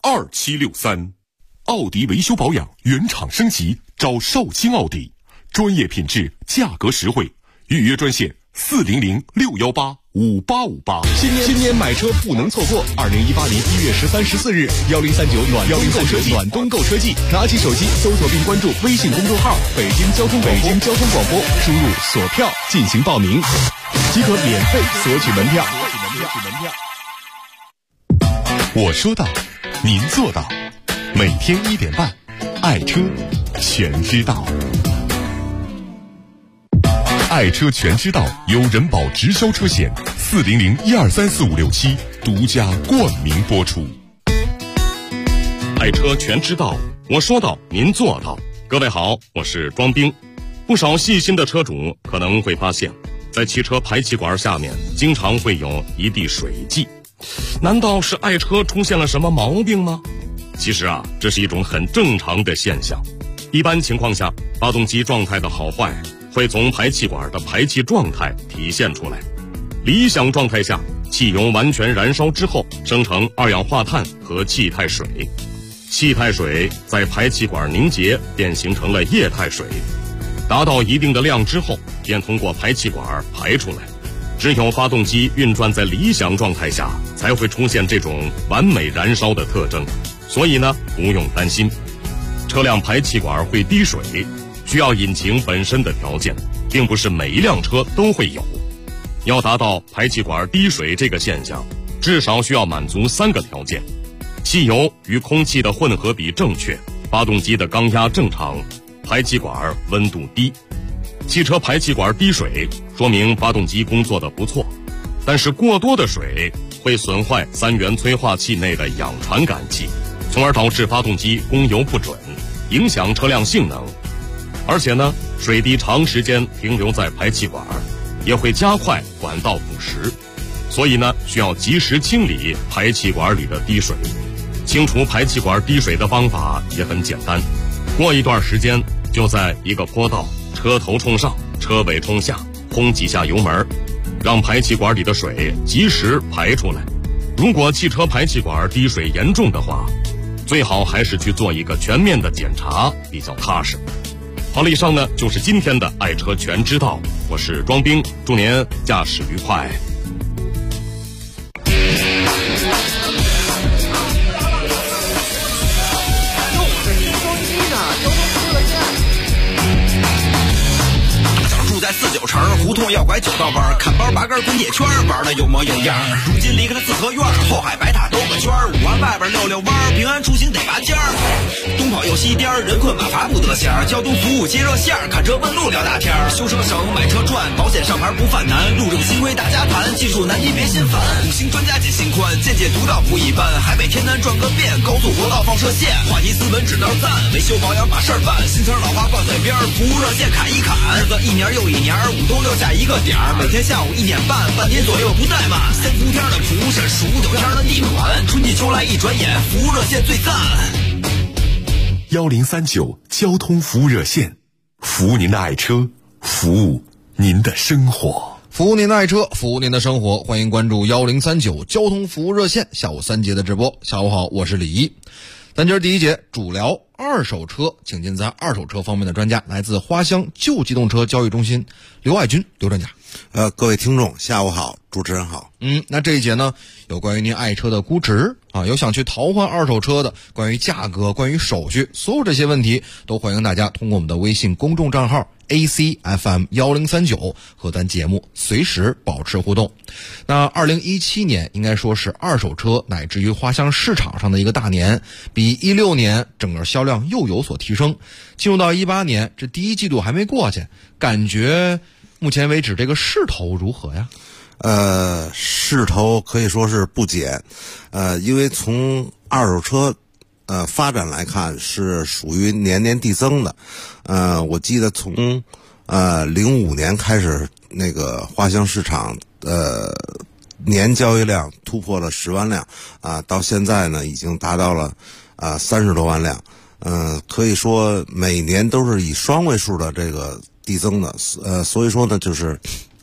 2763。奥迪维修保养原厂升级，找少卿奥迪，专业品质，价格实惠，预约专线400-618-5858。 新年买车不能错过！2018年1月13、14日，1039暖冬购车季，拿起手机搜索并关注微信公众号“北京交通广播”，输入锁票进行报名，即可免费索取门票。 我说到，您做到。每天1点半，爱车全知道。爱车全知道由人保直销车险400-1234567独家冠名播出。爱车全知道，我说到您做到。各位好，我是庄兵。不少细心的车主可能会发现，在汽车排气管下面经常会有一地水迹，难道是爱车出现了什么毛病吗？其实这是一种很正常的现象。一般情况下，发动机状态的好坏会从排气管的排气状态体现出来。理想状态下，汽油完全燃烧之后生成二氧化碳和气态水，气态水在排气管凝结，便形成了液态水，达到一定的量之后便通过排气管排出来。只有发动机运转在理想状态下，才会出现这种完美燃烧的特征。所以呢，不用担心车辆排气管会滴水，需要引擎本身的条件，并不是每一辆车都会有。要达到排气管滴水这个现象，至少需要满足3个条件：汽油与空气的混合比正确，发动机的缸压正常，排气管温度低。汽车排气管滴水，说明发动机工作的不错，但是过多的水会损坏3元催化器内的氧传感器，从而导致发动机供油不准，影响车辆性能。而且呢，水滴长时间停留在排气管，也会加快管道腐蚀，所以呢，需要及时清理排气管里的滴水。清除排气管滴水的方法也很简单，过一段时间就在一个坡道，车头冲上，车尾冲下，轰几下油门，让排气管里的水及时排出来。如果汽车排气管滴水严重的话，最好还是去做一个全面的检查，比较踏实。好了，以上呢就是今天的爱车全知道，我是庄兵，祝您驾驶愉快。 49城胡同要拐9道弯，看包拔根滚铁圈，玩的有模有样。如今离开了四合院，后海白塔兜个圈，5环外边溜弯，平安出行得拔尖儿。东跑右西颠，人困马乏不得闲。交通服务接热线，看车问路聊大天。修车省，买车赚，保险上牌不犯难。路政新规大家谈，技术难题别心烦。5星专家解心宽，见解独到不一般。海北天南转个遍，高速国道放射线。话题斯文指道赞，维修保养把事儿办。新词老话挂嘴边，服务热线砍一砍。日子一年又一年，5都6下一个点儿，每天下午1点半，半年左右不怠慢。3伏天的蒲扇，数9天的地暖，春季秋来一转眼，服务热线最赞。 1039交通服务热线，服务您的爱车，服务您的生活， 服务您的爱车，服务您的生活。欢迎关注1039交通服务热线下午3节的直播。下午好，我是李一。咱今儿第一节主聊二手车，请进咱二手车方面的专家，来自花乡旧机动车交易中心刘爱军刘专家。 各位听众下午好，主持人好。 那这一节呢，有关于您爱车的估值啊，有想去淘换二手车的，关于价格，关于手续，所有这些问题都欢迎大家通过我们的微信公众账号 ACFM1039 和咱节目随时保持互动。那2017年应该说是二手车乃至于花乡市场上的一个大年，比16年整个销量又有所提升。进入到18年，这第一季度还没过去，感觉目前为止这个势头如何呀？ 势头可以说是不减，因为从二手车发展来看是属于年年递增的。我记得从05年开始，那个花乡市场年交易量突破了10万辆到现在呢已经达到了30多万辆。可以说每年都是以双位数的这个递增的。所以说呢，就是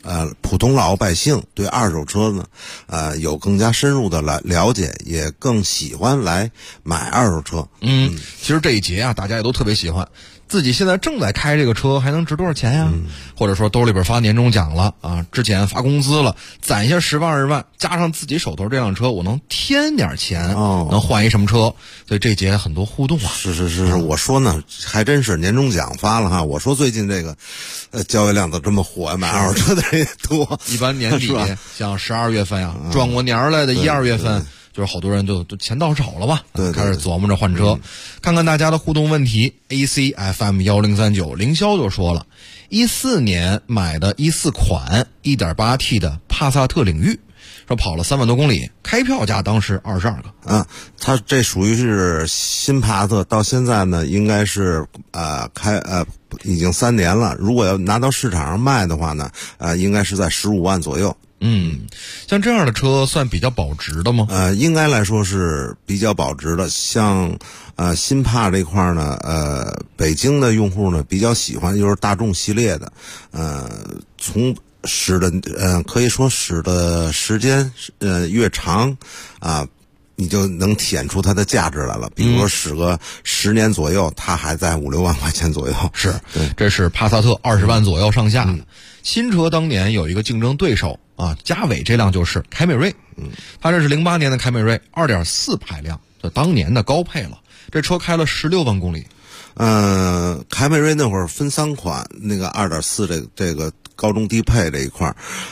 普通老百姓对二手车呢，有更加深入的了解，也更喜欢来买二手车。 其实这一节啊，大家也都特别喜欢。自己现在正在开这个车，还能值多少钱呀？或者说兜里边发年终奖了啊，之前发工资了，攒一下10万20万，加上自己手头这辆车，我能添点钱，能换一什么车？所以这节很多互动啊。 是，我说呢，还真是年终奖发了哈。我说最近这个，交易量都这么火，买二手车的人也多。 一般年底像12月份呀，转过年来的1、2月份。就是好多人都钱到手了吧，开始琢磨着换车。看看大家的互动问题。 ACFM1039 凌霄就说了，14年买的14款 1.8T 的帕萨特领域，说跑了3万多公里，开票价当时22个。 它这属于是新帕萨特，到现在呢应该是已经3年了，如果要拿到市场上卖的话呢，应该是在15万左右。 像这样的车算比较保值的吗？ 应该来说是比较保值的。像新帕这块呢，北京的用户呢比较喜欢就是大众系列的，从使的可以说使的时间越长啊，你就能体现出它的价值来了。比如说使个10年左右，它还在5、6万块钱左右。 是，这是帕萨特20万左右上下的。新车当年有一个竞争对手啊，嘉伟这辆就是凯美瑞。它这是08年的凯美瑞，2.4排量，这当年的高配了。这车开了16万公里。 凯美瑞那会儿分3款，那个2.4这个高中低配这一块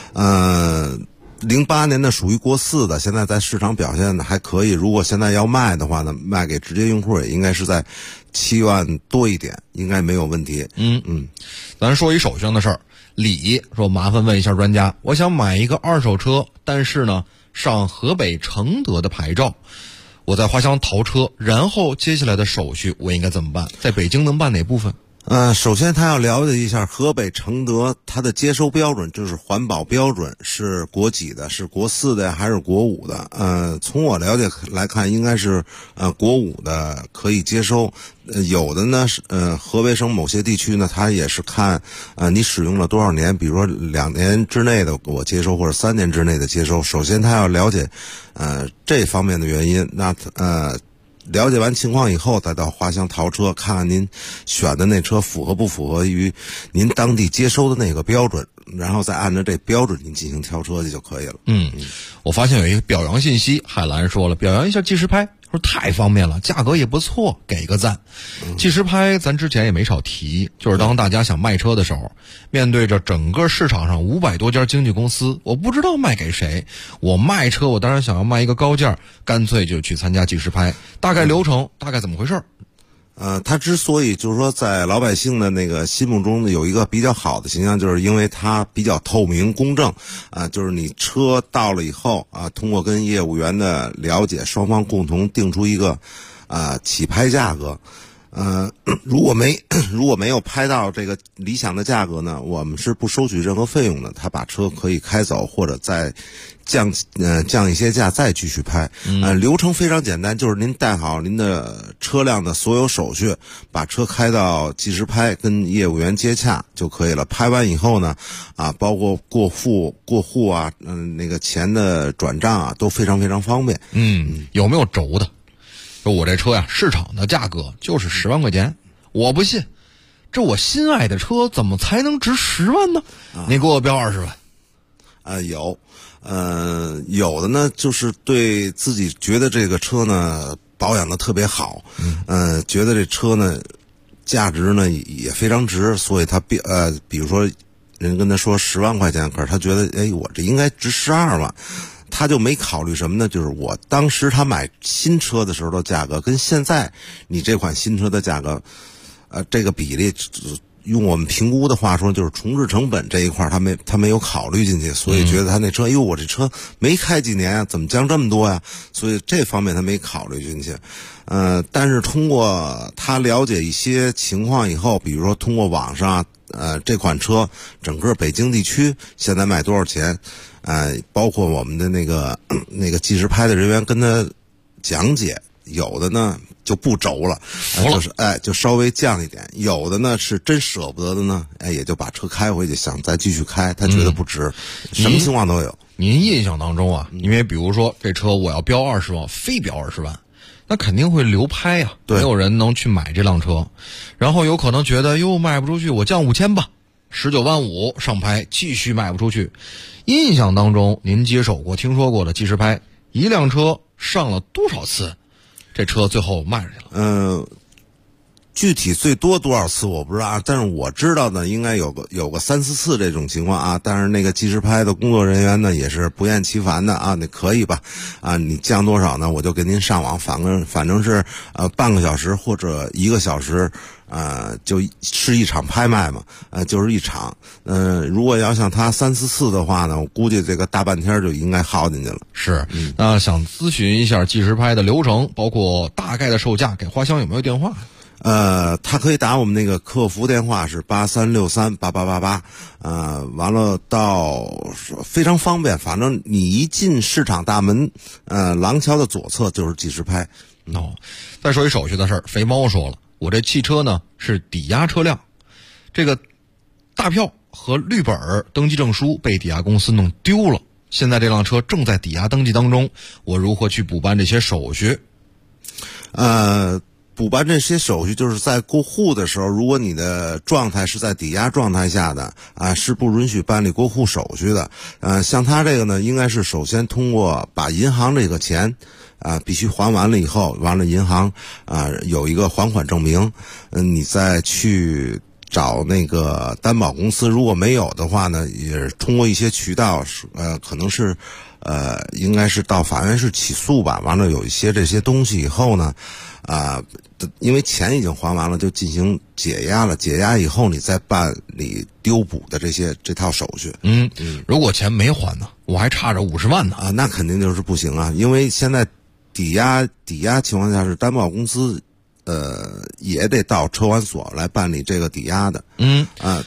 ，08年的属于国4的，现在在市场表现的还可以。如果现在要卖的话呢，卖给直接用户也应该是在7万多一点，应该没有问题。 咱说一手续上的事儿。李说，麻烦问一下专家，我想买一个二手车，但是呢上河北承德的牌照，我在花乡淘车，然后接下来的手续我应该怎么办？在北京能办哪部分？ 首先他要了解一下河北承德它的接收标准，就是环保标准是国几的，是国4的还是国5的？从我了解来看，应该是国5的可以接收。有的呢是河北省某些地区呢，它也是看你使用了多少年，比如说2年之内的我接收，或者3年之内的接收。首先他要了解这方面的原因，那了解完情况以后，再到花乡淘车，看看您选的那车符合不符合于您当地接收的那个标准，然后再按照这标准您进行挑车去就可以了。 我发现有一个表扬信息，海兰说了，表扬一下计时拍，说太方便了，价格也不错，给个赞。计时拍咱之前也没少提，就是当大家想卖车的时候，面对着整个市场上500多家经纪公司，我不知道卖给谁。我卖车，我当然想要卖一个高价，干脆就去参加计时拍。大概流程，大概怎么回事？ 他之所以就是说在老百姓的那个心目中有一个比较好的形象，就是因为它比较透明公正就是你车到了以后通过跟业务员的了解，双方共同定出一个起拍价格。如果没有拍到这个理想的价格呢，我们是不收取任何费用的。他把车可以开走，或者再降一些价再继续拍。流程非常简单，就是您带好您的车辆的所有手续，把车开到计时拍，跟业务员接洽就可以了。拍完以后呢，包括过户那个钱的转账都非常非常方便。 有没有轴的？说我这车呀，市场的价格就是10万块钱，我不信，这我心爱的车怎么才能值10万呢？你给我标20万。 有的呢，就是对自己觉得这个车呢保养的特别好，觉得这车呢价值呢也非常值，所以他比如说人跟他说10万块钱，可是他觉得我这应该值12万。他就没考虑什么呢？就是我当时他买新车的时候的价格，跟现在你这款新车的价格，这个比例，用我们评估的话说，就是重置成本这一块，他没有考虑进去，所以觉得他那车，我这车没开几年啊，怎么降这么多呀？所以这方面他没考虑进去。但是通过他了解一些情况以后，比如说通过网上，这款车整个北京地区现在卖多少钱？包括我们的那个计时拍的人员跟他讲解， 有的呢就不轴了，就是就稍微降一点，有的呢是真舍不得的呢，也就把车开回去，想再继续开，他觉得不值，什么情况都有。 您印象当中啊，因为比如说这车我要标20万，非标20万，那肯定会流拍呀，没有人能去买这辆车，然后有可能觉得哟卖不出去，我降5000吧，19.5万上拍，继续卖不出去。印象当中您接手过听说过的计时拍，一辆车上了多少次这车最后卖出去了？ 具体最多多少次我不知道，但是我知道呢，应该有个3-4次这种情况啊。但是那个计时拍的工作人员呢，也是不厌其烦的啊，你可以吧？啊，你降多少呢？我就给您上网，反正是半个小时或者1个小时，就是一场拍卖嘛，就是一场。如果要像他3-4次的话呢，我估计这个大半天就应该耗进去了。 是，那想咨询一下计时拍的流程，包括大概的售价，给花乡有没有电话？ 他可以打我们那个客服电话是83638888，完了到非常方便，反正你一进市场大门，廊桥的左侧就是计时拍。 再说一手续的事儿，肥猫说了，我这汽车呢是抵押车辆，这个大票和绿本登记证书被抵押公司弄丢了，现在这辆车正在抵押登记当中，我如何去补办这些手续？ 补办这些手续，就是在过户的时候，如果你的状态是在抵押状态下的是不允许办理过户手续的。像他这个呢，应该是首先通过把银行这个钱必须还完了以后，完了银行有一个还款证明，你再去找那个担保公司，如果没有的话呢，也通过一些渠道，可能是应该是到法院是起诉吧。完了有一些这些东西以后呢，因为钱已经还完了，就进行解押了。解押以后，你再办理丢补的这套手续。 如果钱没还呢，我还差着50万呢那肯定就是不行啊，因为现在抵押情况下是担保公司。也得到车管所来办理这个抵押的。 那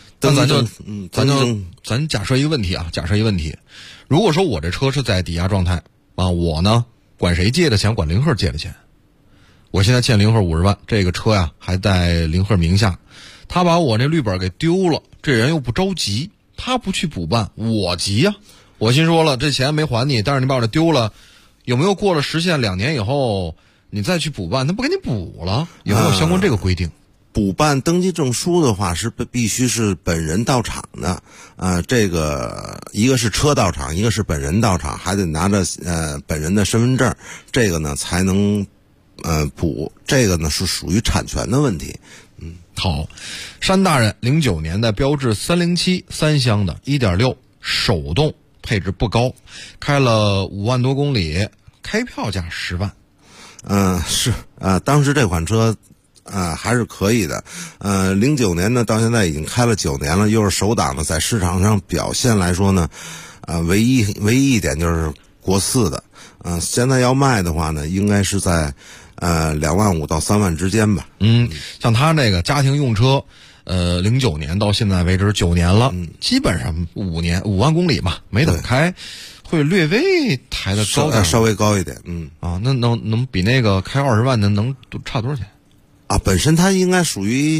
咱假设一个问题啊，如果说我这车是在抵押状态我呢管谁借的钱？管林鹤借的钱。我现在欠林鹤50万，这个车呀还在林鹤名下，他把我这绿本给丢了，这人又不着急，他不去补办，我急呀。我心说了，这钱没还你，但是你把我这丢了，有没有过了时限2年以后？你再去补办，他不给你补了？有没有相关这个规定？ 补办登记证书的话是必须是本人到场的，这个一个是车到场，一个是本人到场，还得拿着本人的身份证，这个呢才能补，这个呢是属于产权的问题。 好，山大人09年的标致3073厢的 1.6 手动，配置不高，开了5万多公里，开票价10万。 是当时这款车还是可以的。09年呢到现在已经开了9年了，又是手挡的，在市场上表现来说呢唯一一点就是国4的。现在要卖的话呢，应该是在2万5到3万之间吧。 像他那个家庭用车09年到现在为止9年了，基本上5万公里吧，没怎么开，会略微抬得高点， 稍微高一点。 那能比那个开20万的能差多少钱？ 本身它应该属于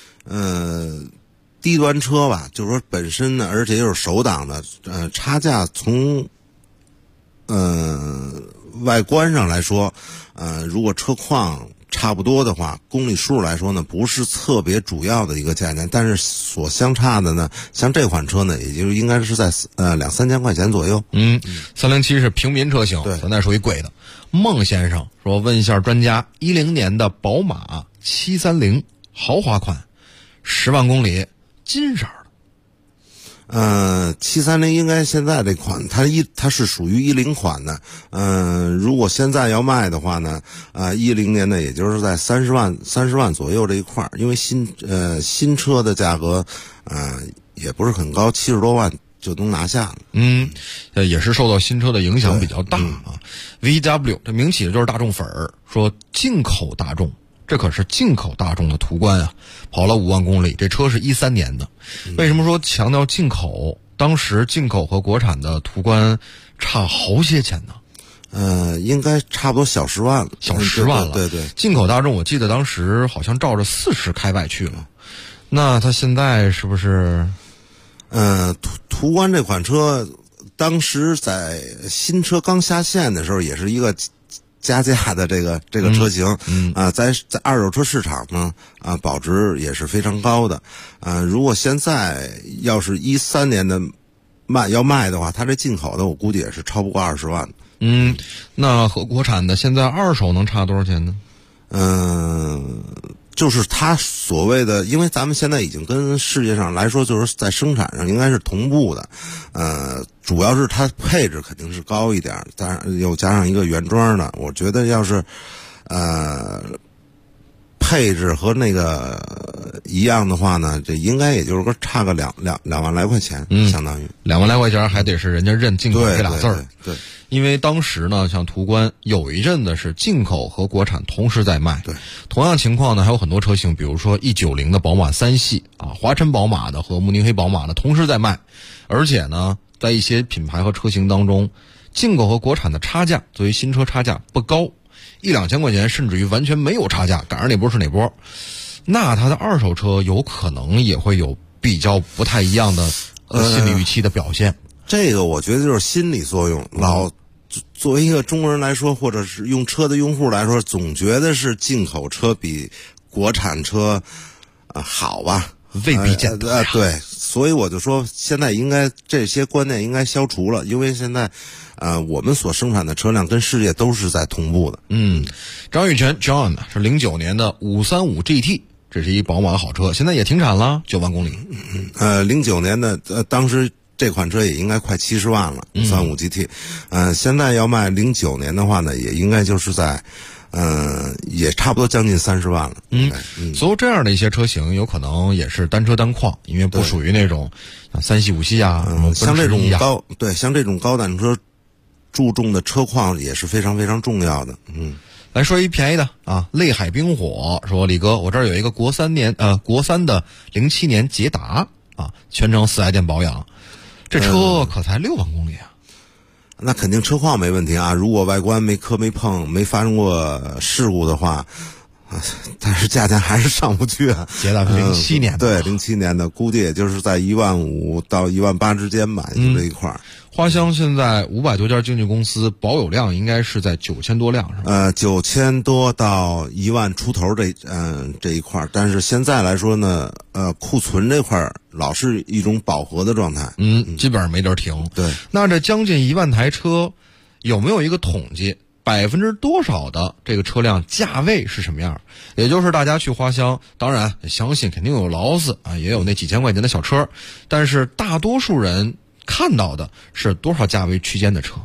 低端车吧，就是说本身呢，而且又是手挡的，差价从外观上来说，如果车况差不多的话，公里数来说呢，不是特别主要的一个价钱，但是所相差的呢，像这款车呢，也就应该是在2-3千块钱左右。 307是平民车型， 对， 咱那属于贵的。孟先生说，问一下专家，10年的宝马730豪华款，10万公里，金色的。730应该现在这款它是属于10款的。如果现在要卖的话呢，10年的也就是在30万左右这一块，因为新车的价格也不是很高，70多万就能拿下了。 也是受到新车的影响比较大VW 这名起的就是大众粉儿，说进口大众，这可是进口大众的途观啊，跑了5万公里，这车是13年的。为什么说强调进口？当时进口和国产的途观差好些钱呢？ 应该差不多小10万了， 小10万了。 对对。 进口大众我记得当时好像照着40开外去了，那它现在是不是？ 途观这款车，当时在新车刚下线的时候，也是一个加价的这个车型，在二手车市场呢，保值也是非常高的，如果现在要是13年的要卖的话，它这进口的我估计也是超不过20万。 那和国产的现在二手能差多少钱呢？ 就是它所谓的，因为咱们现在已经跟世界上来说，就是在生产上应该是同步的，主要是它配置肯定是高一点，但又加上一个原装的，我觉得要是配置和那个一样的话呢，这应该也就是个差个两万来块钱，相当于 2万来块钱，还得是人家认进口这俩字儿。 对。 因为当时呢，像途观有一阵子是进口和国产同时在卖。 对， 同样情况呢，还有很多车型，比如说E90的宝马3系华晨宝马的和慕尼黑宝马的同时在卖，而且呢，在一些品牌和车型当中，进口和国产的差价作为新车差价不高，1-2千块钱，甚至于完全没有差价，赶上哪波是哪波。那它的二手车有可能也会有比较不太一样的心理预期的表现。 这个我觉得就是心理作用，作为一个中国人来说，或者是用车的用户来说，总觉得是进口车比国产车好吧， 未必见得对，所以我就说现在应该这些观念应该消除了，因为现在我们所生产的车辆跟世界都是在同步的。 张宇全 John 是09年的535 GT， 这是一宝马好车，现在也停产了，9万公里。 09年的当时这款车也应该快70万了，535 GT，现在要卖09年的话呢，也应该就是在也差不多将近30万了。 所以这样的一些车型有可能也是单车单况，因为不属于那种像3系5系像这种像这种高档车注重的车况也是非常非常重要的。 来说一便宜的泪海冰火说，李哥，我这儿有一个国三的07年捷达全程4S店保养，这车可才6万公里啊。 那肯定车况没问题啊，如果外观没磕没碰没发生过事故的话，但是价钱还是上不去啊。 捷达是07年的， 对，07年的，估计也就是在15000到18000之间吧，就这一块。 花乡现在500多家经纪公司保有量应该是在9000多辆，是吧 ？9000多到1万出头这一块，但是现在来说呢，库存这块老是一种饱和的状态， 基本上没地儿停。 对， 那这将近1万台车，有没有一个统计%多少的这个车辆价位是什么样？也就是大家去花乡，当然相信肯定有劳斯也有那几千块钱的小车，但是大多数人看到的是多少价位区间的车？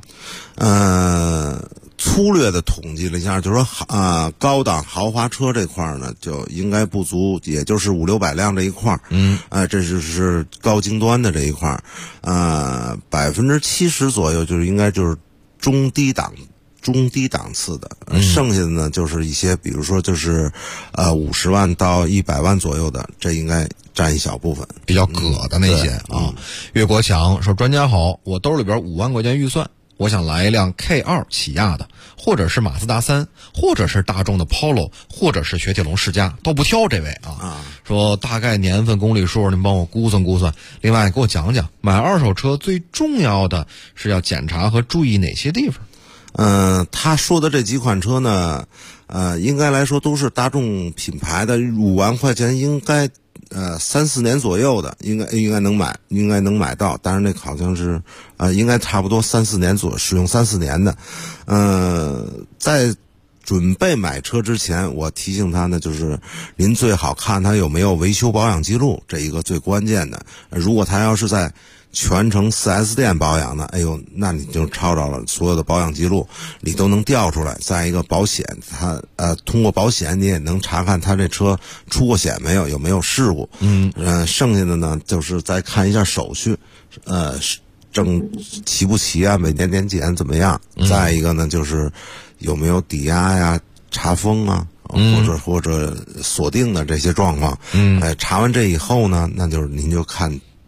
粗略的统计了一下，就是说高档豪华车这块呢，就应该不足，也就是500-600辆这一块。这就是高精端的这一块。70%左右就是应该就是中低档次的，剩下的呢就是一些，比如说就是50万到100万左右的，这应该占一小部分， 比较葛的那些岳国强说，专家好，我兜里边5万块钱预算，我想来一辆 K2 起亚的，或者是马自达3，或者是大众的 Polo， 或者是雪铁龙世嘉，都不挑。这位说大概年份公里数您帮我估算估算，另外给我讲讲买二手车最重要的是要检查和注意哪些地方。 他说的这几款车呢，应该来说都是大众品牌的，5万块钱应该3-4年左右的，应该能买到。当然那好像是应该差不多3-4年使用3-4年的。在准备买车之前，我提醒他呢，就是您最好看他有没有维修保养记录，这一个最关键的。如果他要是在全程 4S 店保养的，那你就抄着了，所有的保养记录你都能调出来。再一个保险，它通过保险你也能查看他这车出过险没有，有没有事故。剩下的呢就是再看一下手续，正齐不齐啊，每年年检怎么样。再一个呢就是有没有抵押呀、查封啊，或者锁定的这些状况。查完这以后呢，那就是您就看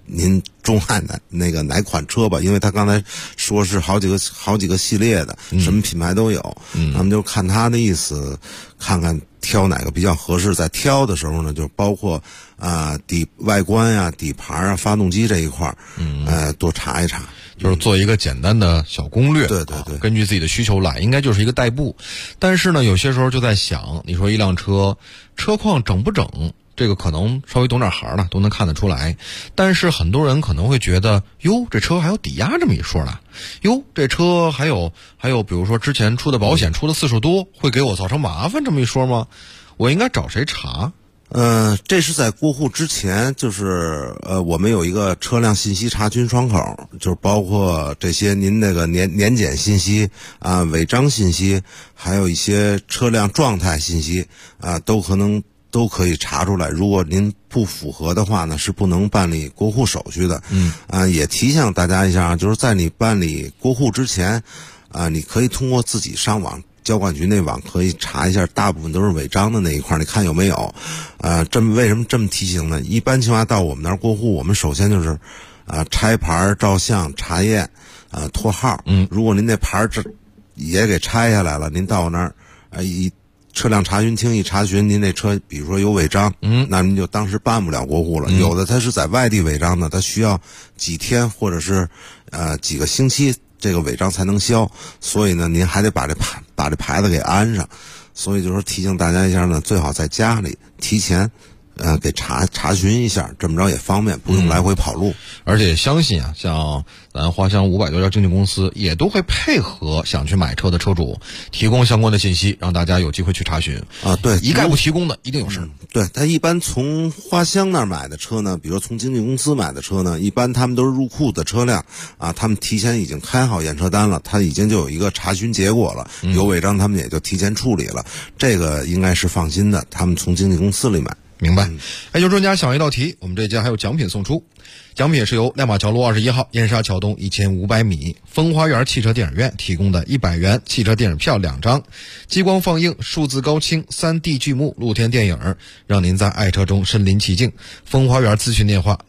您钟爱哪款车吧，因为他刚才说是好几个系列的，什么品牌都有，咱们就看他的意思，看看挑哪个比较合适。在挑的时候呢，就包括外观呀、底盘啊、发动机这一块多查一查， 就是做一个简单的小攻略。 对， 根据自己的需求来，应该就是一个代步。但是呢，有些时候就在想，你说一辆车况整不整？这个可能稍微懂点行的都能看得出来，但是很多人可能会觉得，哟，这车还有抵押这么一说呢，哟，这车还有，比如说之前出的保险出的次数多，会给我造成麻烦这么一说吗？我应该找谁查？ 这是在过户之前，就是我们有一个车辆信息查询窗口，就是包括这些您那个年检信息啊、违章信息，还有一些车辆状态信息啊，都可以查出来。如果您不符合的话呢，是不能办理过户手续的。也提醒大家一下，就是在你办理过户之前，你可以通过自己上网交管局内网可以查一下，大部分都是违章的那一块，你看有没有？为什么这么提醒呢？一般情况下到我们那儿过户，我们首先就是拆牌、照相、查验、拖号。如果您那牌也给拆下来了，您到我那儿车辆查询厅一查询，您这车比如说有违章，那您就当时办不了过户了。有的他是在外地违章的，他需要几天或者是几个星期这个违章才能消，所以呢您还得把这牌子给安上。所以就说提醒大家一下呢，最好在家里提前给查询一下，这么着也方便，不用来回跑路。 而且相信啊，像咱花乡500多家经纪公司也都会配合想去买车的车主，提供相关的信息，让大家有机会去查询。 对， 一概不提供的一定有事。 对，他一般从花乡那儿买的车呢，比如从经纪公司买的车呢，一般他们都是入库的车辆啊，他们提前已经开好验车单了，他已经就有一个查询结果了，有违章他们也就提前处理了，这个应该是放心的，他们从经纪公司里买。 明白。就专家想一道题，我们这家还有奖品送出。奖品是由亮马桥路21号燕莎桥东1500米风花园汽车电影院提供的100元汽车电影票2张，激光放映、数字高清、3D 剧目露天电影，让您在爱车中身临其境。风花园咨询电话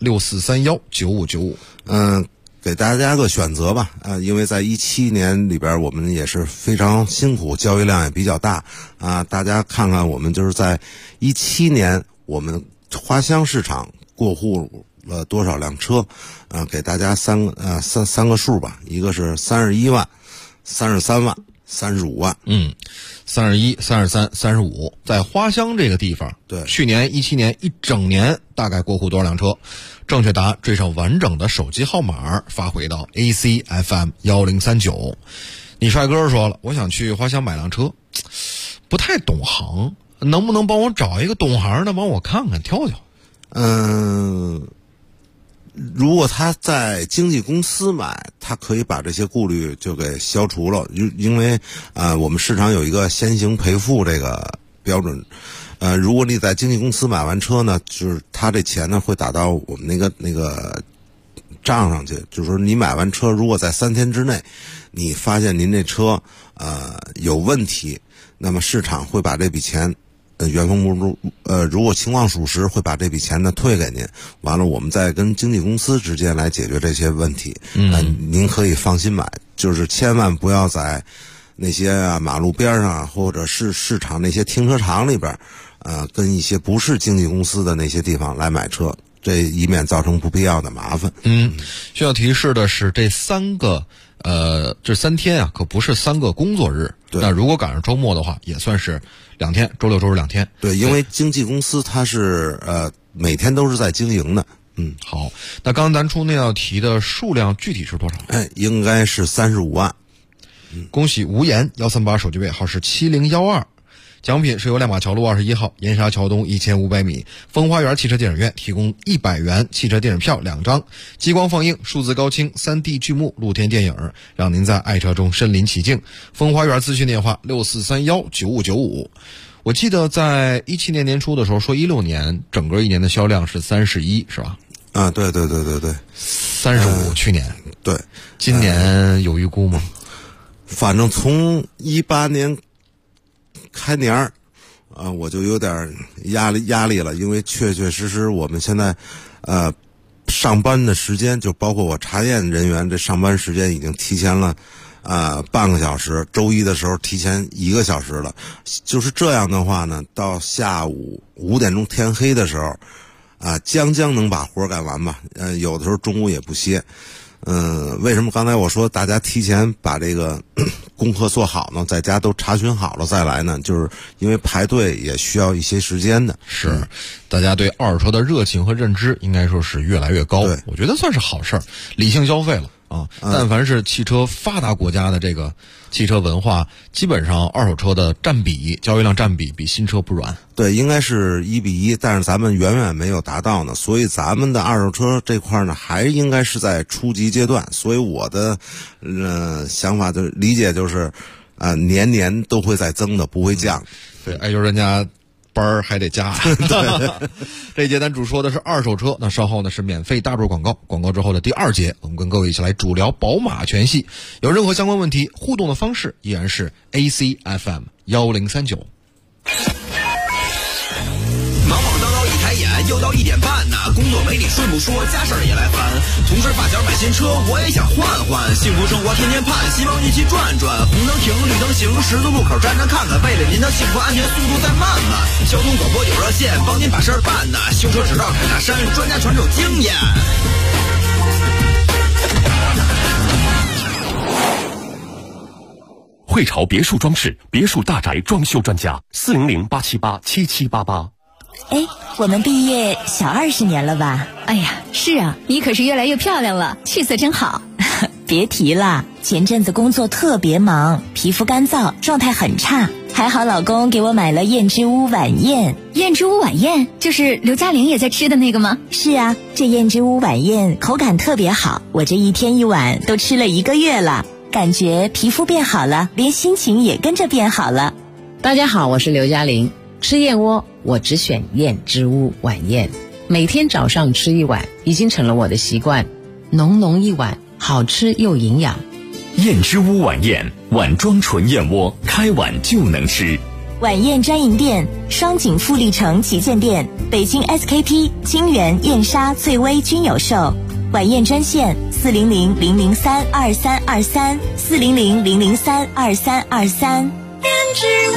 64319595。 给大家个选择吧，因为在17年里边我们也是非常辛苦，交易量也比较大啊。大家看看我们就是在17年我们花乡市场过户了多少辆车，给大家三个数吧，一个是31万、33万、35万。 31、33、35，在花乡这个地方， 对， 去年17年一整年大概过户多少辆车？正确答案缀上完整的手机号码发回到 ACFM 1039。你帅哥说了，我想去花乡买辆车，不太懂行，能不能帮我找一个懂行的帮我看看挑挑？ 如果他在经纪公司买，他可以把这些顾虑就给消除了，因为我们市场有一个先行赔付这个标准。如果你在经纪公司买完车呢，就是他这钱呢会打到我们那个账上去，就是说你买完车，如果在3天之内你发现您这车有问题，那么市场会把这笔钱原封不动如果情况属实，会把这笔钱呢退给您。完了，我们再跟经纪公司之间来解决这些问题。您可以放心买，就是千万不要在那些马路边上或者是市场那些停车场里边，跟一些不是经纪公司的那些地方来买车，这以免造成不必要的麻烦。 需要提示的是，这3天啊，可不是3个工作日。那如果赶上周末的话，也算是2天，周六周日2天。 对，因为经纪公司它是每天都是在经营的。 好，那刚刚咱出那道题的数量具体是多少？ 应该是35万。 恭喜无言138，手机尾号是7012。奖品是由亮马桥路21号燕莎桥东1500米风花园汽车电影院提供100元汽车电影票2张，激光放映、数字高清、3D 剧目露天电影，让您在爱车中身临其境。风花园咨询电话64319595。我记得在17年年初的时候说16年整个一年的销量是31，是吧？ 对 ，35去年。 对， 今年有预估吗？ 反正从18年开年我就有点压力了，因为确确实实我们现在上班的时间，就包括我查验人员这上班时间已经提前了半个小时，周一的时候提前1个小时了。就是这样的话呢，到下午5点钟天黑的时候将能把活干完吧。有的时候中午也不歇。为什么刚才我说大家提前把这个功课做好呢，在家都查询好了再来呢？就是因为排队也需要一些时间的。 是，大家对二手车的热情和认知应该说是越来越高，我觉得算是好事儿，理性消费了啊。但凡是汽车发达国家的这个汽车文化，基本上二手车的交易量占比比新车不软。 对，应该是1:1，但是咱们远远没有达到呢，所以咱们的二手车这块呢，还应该是在初级阶段。所以我的想法的理解就是，年年都会在增的，不会降。 对，就是人家班儿还得加。这一节咱主说的是二手车，那稍后呢是免费大众广告，广告之后的第2节，我们跟各位一起来主聊宝马全系。有任何相关问题，互动的方式依然是 ACFM 1039。 忙忙叨叨一抬眼，又到1点半呐，工作没你顺不说，家事儿也来烦。同事发小买新车，我也想换换，幸福生活天天盼，希望一起转转。红灯停，绿灯行，十字路口站站看看，为了您的幸福安全，速度再慢慢。交通广播有热线，帮您把事儿办呐。修车只绕凯大山，专家传授经验。 汇潮别墅装饰，别墅大宅装修专家，400-878-7788。 哎，我们毕业小20年了吧？ 哎呀，是啊，你可是越来越漂亮了，气色真好。 别提了，前阵子工作特别忙，皮肤干燥，状态很差。还好老公给我买了燕之屋晚宴。 燕之屋晚宴就是刘嘉玲也在吃的那个吗？ 是啊，这燕之屋晚宴口感特别好，我这1天1碗都吃了1个月了，感觉皮肤变好了，连心情也跟着变好了。 大家好，我是刘嘉玲。吃燕窝我只选燕之屋晚宴，每天早上吃1碗已经成了我的习惯，浓浓1碗，好吃又营养。 燕之屋晚宴，碗装纯燕窝，开碗就能吃。 晚宴专营店：双井富力城旗舰店、北京 SKP、金源、燕莎、翠微均有售。晚宴专线400-003-2323，400-003-2323。燕之屋。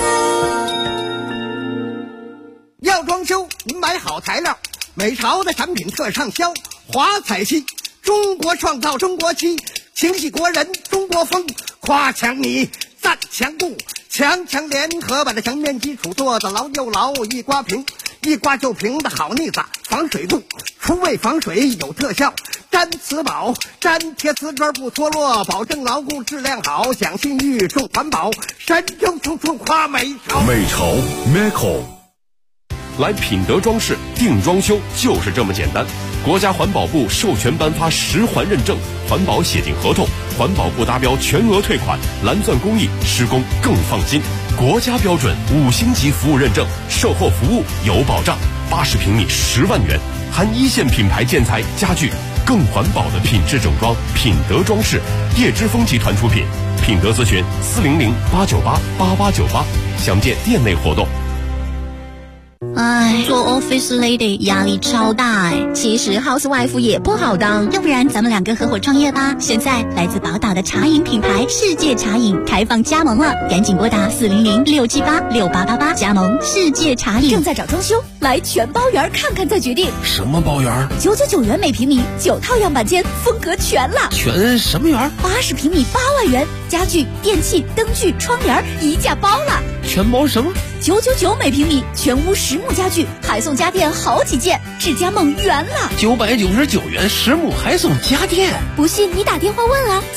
要装修，您买好材料，美潮的产品特畅销，华彩系，中国创造中国漆，情系国人中国风，夸墙你赞墙布，墙联合把这墙面基础做得牢又牢，一刮平，一刮就平的好腻子，防水度，除味防水有特效，粘瓷宝，粘贴瓷砖不脱落，保证牢固质量好，讲信誉重环保，神州处处夸美潮。 美潮 Meco。来品德装饰定装修就是这么简单，国家环保部授权颁发10环认证，环保写进合同，环保部达标全额退款，蓝钻工艺，施工更放心，国家标准5星级服务认证，售后服务有保障，80平米10万元，含1线品牌建材家具，更环保的品质整装，品德装饰，叶之峰集团出品，品德咨询400-898-8898，详见店内活动。 哎，做 office lady 压力超大哎。其实 housewife 也不好当，要不然咱们2个合伙创业吧。现在来自宝岛的茶饮品牌世界茶饮开放加盟了，赶紧拨打400-678-6888加盟世界茶饮。 正在找装修，来全包园看看再决定。 什么包园 ？999元每平米，9套样板间，风格全了。 全什么园 ？80平米8万元，家具、电器、灯具、窗帘一价包了。 全包什么 ？999每平米，全屋实木家具，还送家电好几件，智家梦圆了。 999元实木还送家电， 不信你打电话问啊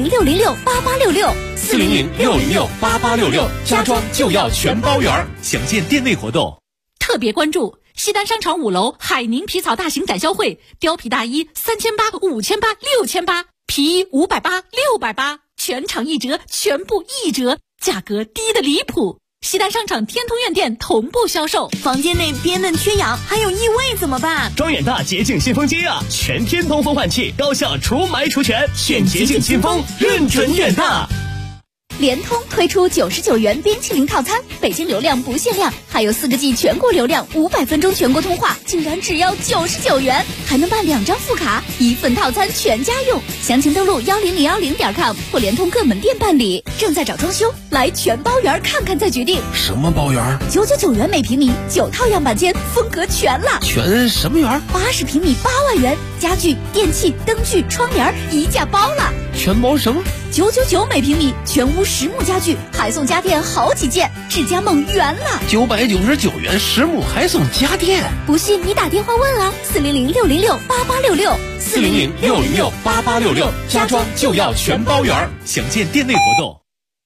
，400-606-8866，400-606-8866，家装就要全包圆。详见店内活动。 特别关注西单商场5楼海宁皮草大型展销会，貂皮大衣3800、5800、6800，皮衣580、680，全场1折，全部1折，价格低得离谱。西单商场天通苑店同步销售。 房间内憋闷缺氧还有异味怎么办？ 庄远大洁净新风机啊，全天通风换气，高效除霾除醛，选洁净新风，认准远大。 联通推出99元冰淇淋套餐，北京流量不限量，还有4个 G 全国流量，500分钟全国通话，竟然只要99元，还能办2张副卡，1份套餐全家用。详情登录10010.com 或联通各门店办理。正在找装修，来全包园看看再决定。 什么包园 ？999元每平米，9套样板间，风格全了。 全什么园 ？80平米8万元，家具、电器、灯具、窗帘一价包了。 全包什么 ？999每平米，全屋实木家具，还送家电好几件，智家梦圆了。 999元实木还送家电， 不信你打电话问啊，400-606-8866。 400-606-8866，家装就要全包圆，详见店内活动。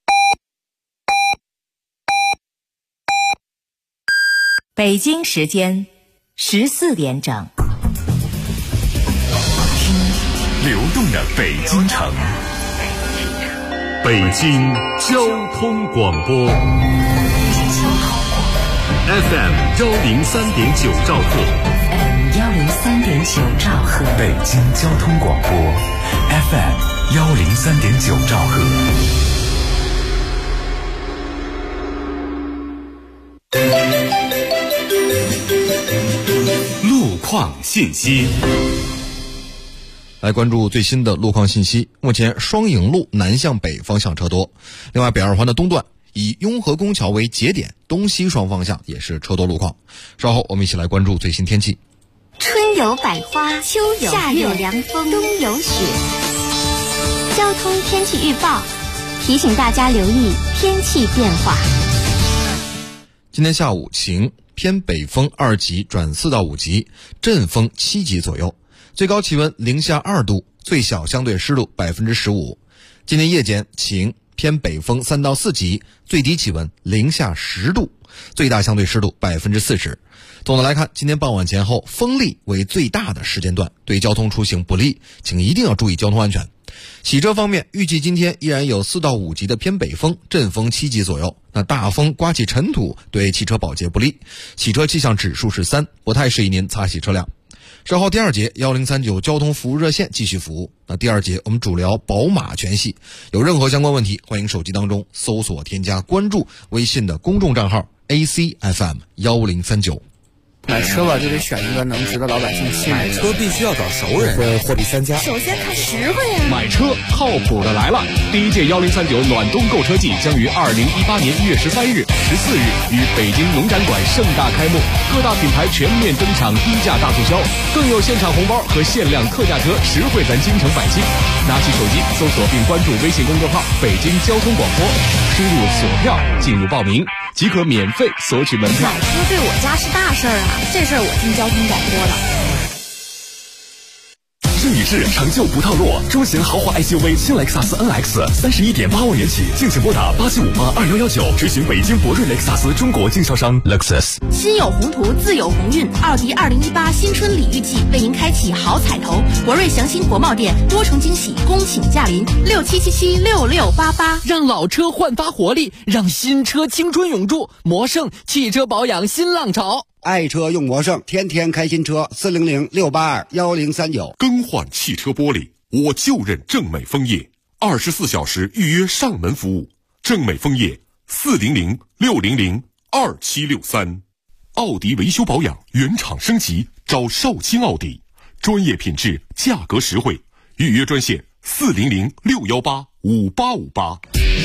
北京时间14点整。 流动的北京城， 北京交通广播 FM 103.9兆赫 103.9兆赫， 北京交通广播 FM 103.9兆赫。路况信息。 来关注最新的路况信息。目前双影路南向北方向车多，另外北二环的东段以雍和宫桥为节点，东西双方向也是车多路况。稍后我们一起来关注最新天气。 春有百花，秋有夏有凉风，冬有雪。交通天气预报提醒大家留意天气变化。 今天下午晴，偏北风2级转4到5级，阵风7级左右。最高气温零下2度，最小相对湿度15%。今天夜间晴，偏北风3到4级，最低气温零下10度，最大相对湿度40%。总的来看，今天傍晚前后风力为最大的时间段，对交通出行不利，请一定要注意交通安全。洗车方面，预计今天依然有4到5级的偏北风，阵风7级左右。那大风刮起尘土，对汽车保洁不利，洗车气象指数是3，不太适宜您擦洗车辆。稍后第2节1039交通服务热线继续服务。那第2节我们主聊宝马全系，有任何相关问题，欢迎手机当中搜索添加关注微信的公众账号 ACFM 1039。 买车吧，就得选一个能值得老百姓信任。 买车必须要找熟人， 货比三家。 首先看实惠啊！ 买车靠谱的来了！第1届1039暖冬购车季将于2018年1月13日、14日于北京农展馆盛大开幕，各大品牌全面登场，低价大促销，更有现场红包和限量特价车，实惠咱京城百姓。拿起手机搜索并关注微信公众号“北京交通广播”，输入索票进入报名，即可免费索取门票。 买车对我家是大事儿啊！这事儿我听交通广播了。 这里是成就不套路，中型豪华 SUV 新雷克萨斯 NX 31.8万元起，敬请拨打87582119，咨询北京博瑞雷克萨斯中国经销商 Lexus。 心有宏图，自有鸿运。奥迪2018新春礼遇季为您开启好彩头，博瑞祥鑫国贸店多重惊喜，恭请驾临67776688， 让老车焕发活力，让新车青春永驻。魔盛汽车保养新浪潮。 爱车用魔盛，天天开新车，400-682-1039。 更换汽车玻璃，我就认正美枫叶，24小时预约上门服务。正美枫叶400-600-2763。奥迪维修保养原厂升级，找少卿奥迪，专业品质，价格实惠。预约专线400-618-5858。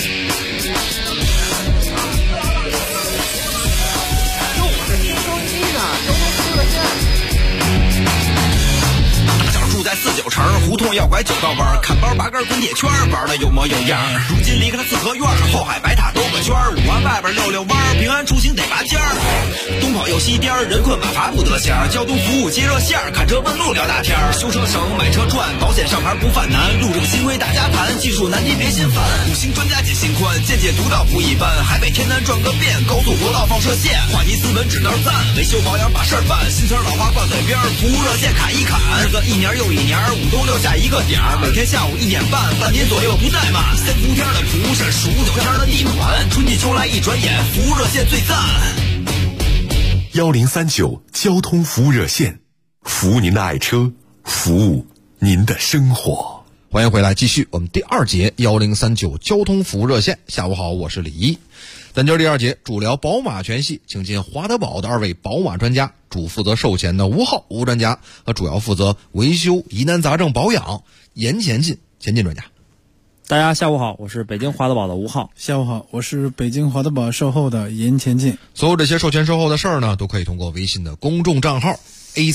在49城胡同要拐9道弯，看包拔根滚铁圈，玩的有模有样。如今离开了四合院，后海白塔兜个圈，5环外边溜弯，平安出行得拔尖儿。东跑右西颠，人困马乏不得闲。交通服务接热线，看车问路聊大天。修车省，买车赚，保险上牌不犯难。路政新规大家谈，技术难题别心烦。5星专家解心宽，见解独到不一般。海北天南转个遍，高速国道放射线，话题斯文指道赞，维修保养把事儿办。新词老话挂嘴边，服务热线砍一砍。日子一年又一年，5都留下一个点儿，每天下午1点半，半年左右不怠慢。3伏天的蒲扇，数9天的地暖，春季秋来一转眼，服务热线最赞。 1039交通服务热线，服务您的爱车，服务您的生活。 欢迎回来，继续我们第二节1039交通服务热线。下午好，我是李一。咱今儿第二节主聊宝马全系，请进华德宝的2位宝马专家，主负责售前的吴浩吴专家和主要负责维修疑难杂症保养严前进专家。 大家下午好，我是北京华德宝的吴浩。 下午好，我是北京华德宝售后的严前进。 所有这些售前售后的事儿呢，都可以通过微信的公众账号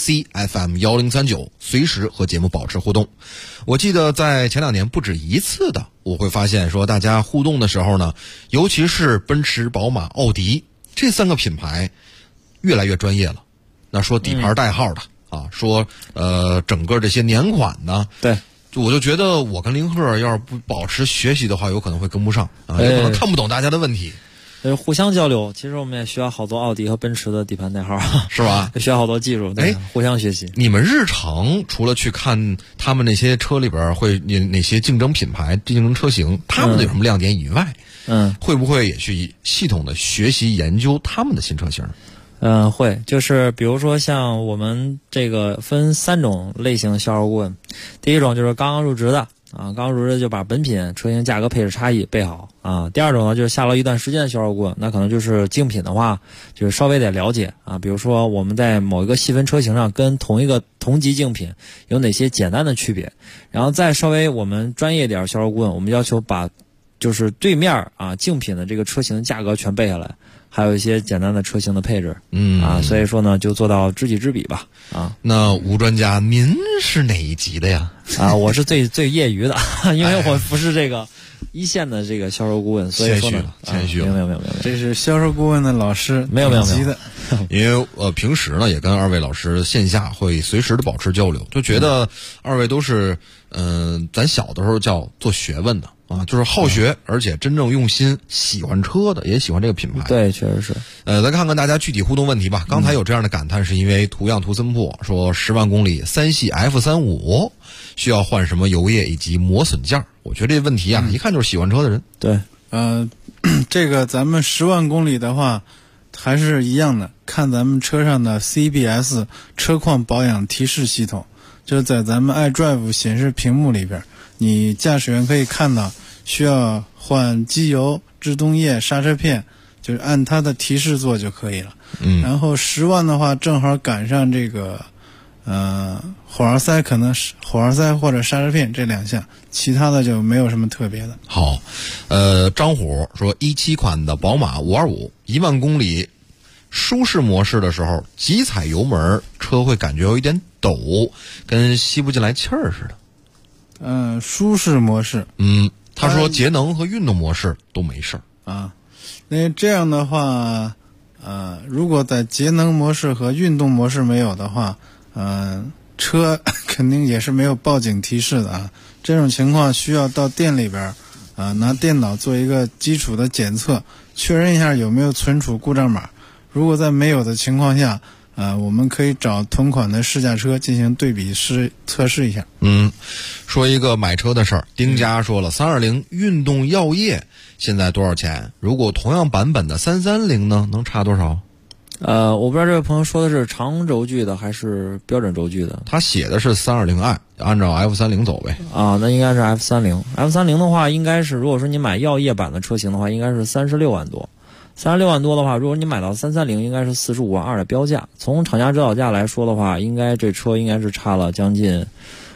ACFM1039随时和节目保持互动。我记得在前2年不止一次的，我会发现说大家互动的时候呢，尤其是奔驰、宝马、奥迪这3个品牌越来越专业了。那说底盘代号的说整个这些年款呢， 对， 我就觉得我跟林鹤要是不保持学习的话，有可能会跟不上有可能看不懂大家的问题。 互相交流，其实我们也需要好多奥迪和奔驰的底盘代号， 是吧？ 需要好多技术，对，互相学习。 你们日常除了去看他们那些车里边会哪些竞争品牌、竞争车型，他们的有什么亮点以外，会不会也去系统的学习研究他们的新车型？ 会，就是比如说像我们这个分3种类型的销售顾问，第一种就是刚刚入职的。刚刚入职就把本品、车型、价格、配置差异备好啊。第二种呢，就是下了一段时间的销售顾问，那可能就是竞品的话，就是稍微得了解啊。比如说我们在某一个细分车型上跟同级竞品有哪些简单的区别，然后再稍微我们专业点销售顾问，我们要求把就是对面竞品的这个车型价格全背下来，还有一些简单的车型的配置，所以说呢，就做到知己知彼吧。 那吴专家，您是哪一级的呀？ 我是最业余的，因为我不是这个一线的这个销售顾问，所以说呢， 谦虚了， 没有， 这是销售顾问的老师， 没有的。 因为平时呢也跟2位老师线下会随时的保持交流，就觉得2位都是咱小的时候叫做学问的。就是好学，而且真正用心，喜欢车的，也喜欢这个品牌。 对，确实是。 咱看看大家具体互动问题吧。刚才有这样的感叹，是因为图样图森破说10万公里3系 F35需要换什么油液以及磨损件。我觉得这问题一看就是喜欢车的人。 对， 这个咱们10万公里的话，还是一样的，看咱们车上的 CBS 车况保养提示系统，就是在咱们 iDrive 显示屏幕里边。你驾驶员可以看到需要换机油、制动液、刹车片，就是按它的提示做就可以了。然后10万的话，正好赶上这个火花塞，可能是火花塞或者刹车片这2项，其他的就没有什么特别的。 好，张虎说17款的宝马525 1万公里舒适模式的时候，急踩油门，车会感觉有一点抖，跟吸不进来气儿似的。 舒适模式， 他说节能和运动模式都没事儿那这样的话，如果在节能模式和运动模式没有的话，车肯定也是没有报警提示的这种情况需要到店里边拿电脑做一个基础的检测，确认一下有没有存储故障码。如果在没有的情况下，我们可以找同款的试驾车进行对比测试一下。 说一个买车的事儿，丁家说了，320运动药业现在多少钱？如果同样版本的330呢，能差多少？ 我不知道这位朋友说的是长轴距的还是标准轴距的。 他写的是320i，按照 F30 走呗。 那应该是 F30。F30 的话，应该是如果说你买药业版的车型的话，应该是36万多。36万多的话，如果你买到330，应该是45万2的标价。从厂家指导价来说的话，应该这车应该是差了将近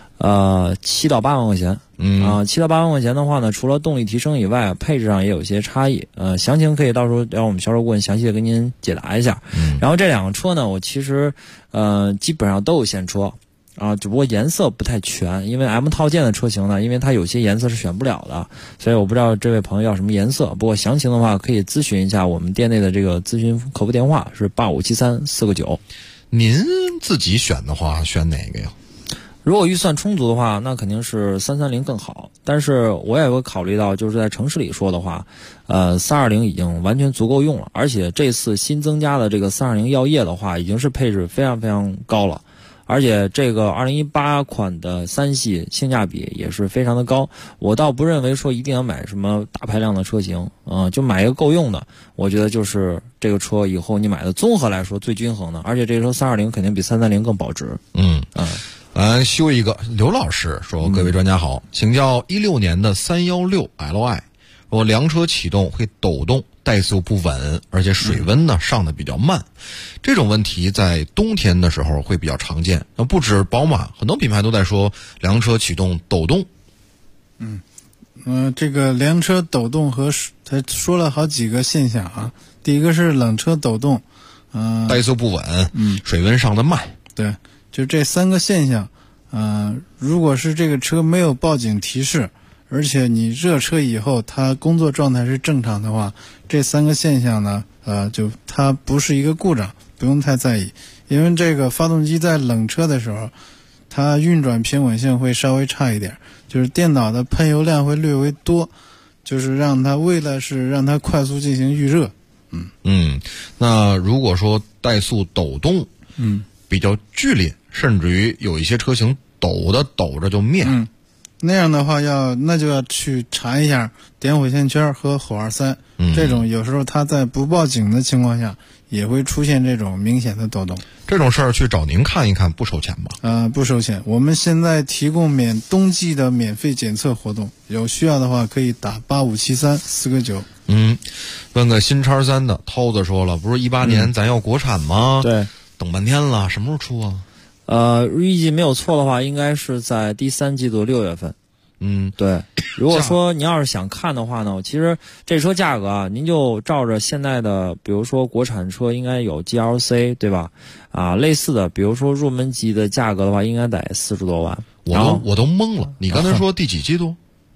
7到8万块钱。7到8万块钱的话呢，除了动力提升以外，配置上也有一些差异。详情可以到时候让我们销售顾问详细的跟您解答一下。然后这2个车呢，我其实基本上都有现车。只不过颜色不太全，因为 M 套件的车型呢，因为它有些颜色是选不了的，所以我不知道这位朋友要什么颜色。不过详情的话可以咨询一下我们店内的这个咨询客服电话是8573-4个9。 您自己选的话，选哪个呀？ 如果预算充足的话，那肯定是330更好。但是我也会考虑到，就是在城市里说的话，320已经完全足够用了，而且这次新增加的这个320药业的话，已经是配置非常非常高了。而且这个2018款的3系性价比也是非常的高，我倒不认为说一定要买什么大排量的车型，就买一个够用的，我觉得就是这个车以后你买的综合来说最均衡的，而且这个车320肯定比330更保值。 修一个。刘老师说：“各位专家好，请教16年的316 Li， 说凉车启动会抖动，怠速不稳，而且水温呢上的比较慢。这种问题在冬天的时候会比较常见。那不止宝马，很多品牌都在说凉车启动抖动。 这个凉车抖动和他说了好几个现象啊。第一个是冷车抖动， 怠速不稳，水温上的慢。 对，就这3个现象。如果是这个车没有报警提示，而且你热车以后它工作状态是正常的话，这3个现象呢，就它不是一个故障，不用太在意。因为这个发动机在冷车的时候，它运转平稳性会稍微差一点，就是电脑的喷油量会略微多，就是为了是让它快速进行预热。 那如果说怠速抖动，比较剧烈，甚至于有一些车型抖着就灭。 那样的话那就要去查一下点火线圈和火花塞。这种有时候它在不报警的情况下也会出现这种明显的抖动。 这种事儿去找您看一看，不收钱吧？ 不收钱。我们现在提供冬季的免费检测活动，有需要的话可以打8573-4个9。 问个新叉3的涛子说了，不是18年咱要国产吗？ 对， 等半天了，什么时候出啊？ 预计没有错的话，应该是在第3季度6月份。对。如果说您要是想看的话呢，其实这车价格啊，您就照着现在的，比如说国产车应该有 GLC 对吧？类似的，比如说入门级的价格的话，应该得40多万。 我都懵了，你刚才说第几季度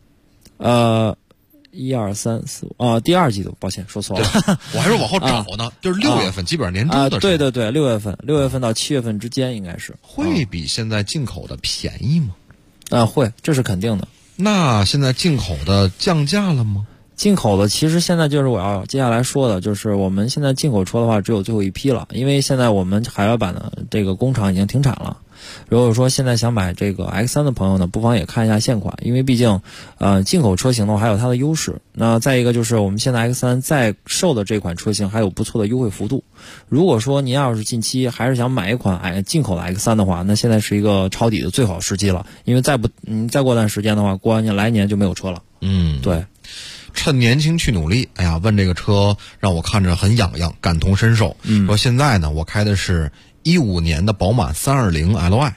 ？1、2、3、4、5第2季度，抱歉说错了。 我还是往后找呢，就是6月份，基本上年中的对对对，6月份到7月份之间应该是。 会比现在进口的便宜吗？ 会，这是肯定的。 那现在进口的降价了吗？ 进口的其实现在就是我要接下来说的，就是我们现在进口车的话只有最后一批了，因为现在我们海外版的这个工厂已经停产了。如果说现在想买这个 X3 的朋友呢，不妨也看一下现款，因为毕竟进口车型的话还有它的优势。那再一个就是我们现在 X3 在售的这款车型还有不错的优惠幅度。如果说您要是近期还是想买一款进口的 X3 的话，那现在是一个抄底的最好时机了，因为再过段时间的话，过完年来年就没有车了。对。 趁年轻去努力。问这个车让我看着很痒痒，感同身受。说现在呢，我开的是15年的宝马320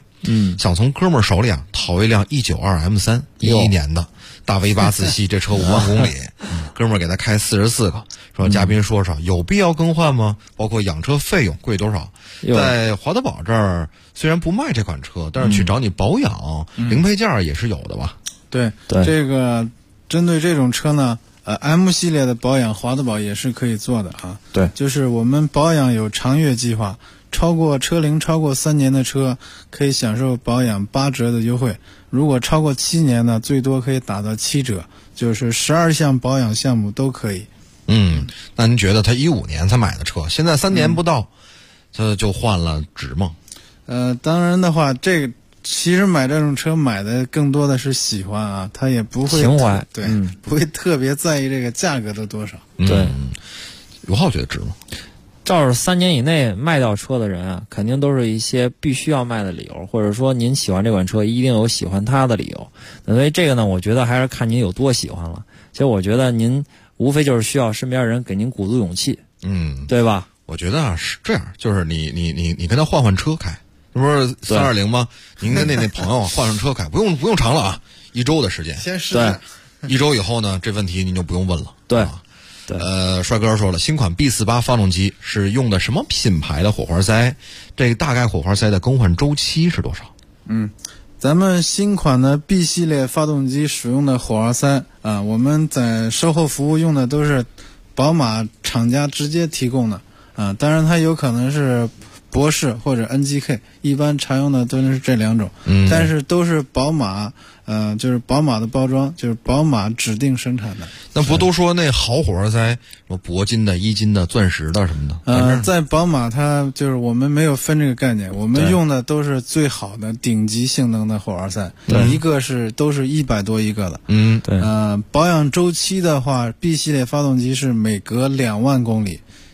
Li，想从哥们儿手里淘一辆192 M3 11年的大 V8 自吸，这车5万公里，哥们儿给他开44个。说嘉宾说有必要更换吗？包括养车费用贵多少？在华德宝这儿虽然不卖这款车，但是去找你保养，零配件也是有的吧？ 对，这个针对这种车呢，M 系列的保养，华德宝也是可以做的啊。 对， 就是我们保养有长月计划，车龄超过3年的车可以享受保养8折的优惠，如果超过7年呢，最多可以打到7折，就是12项保养项目都可以。 那您觉得他15年才买的车，现在3年不到，他就换了值吗？ 当然的话，这个其实买这种车买的更多的是喜欢啊，他也不会情怀， 对，不会特别在意这个价格的多少。 对， 刘浩觉得值吗？ 照着3年以内卖掉车的人肯定都是一些必须要卖的理由，或者说您喜欢这款车一定有喜欢它的理由。所以这个呢，我觉得还是看您有多喜欢了。其实我觉得您无非就是需要身边人给您鼓足勇气，对吧？ 我觉得是这样，就是你跟他换车开，这不是320吗？您跟那朋友换上车开，不用长了1周的时间， 先试试。 1周以后呢，这问题您就不用问了。 对。 帅哥说了，新款 B48 发动机是用的什么品牌的火花塞？这个大概火花塞的更换周期是多少？ 咱们新款的 B 系列发动机使用的火花塞我们在售后服务用的都是宝马厂家直接提供的当然它有可能是博士或者 NGK， 一般常用的都是这2种，但是都是宝马就是宝马的包装，就是宝马指定生产的。 那不都说那好火花塞，什么铂金的、1金的、钻石的什么的？ 在宝马它就是我们没有分这个概念，我们用的都是最好的顶级性能的火花塞，一个都是100多一个的。 对。 保养周期的话 ，B 系列发动机是每隔2万公里。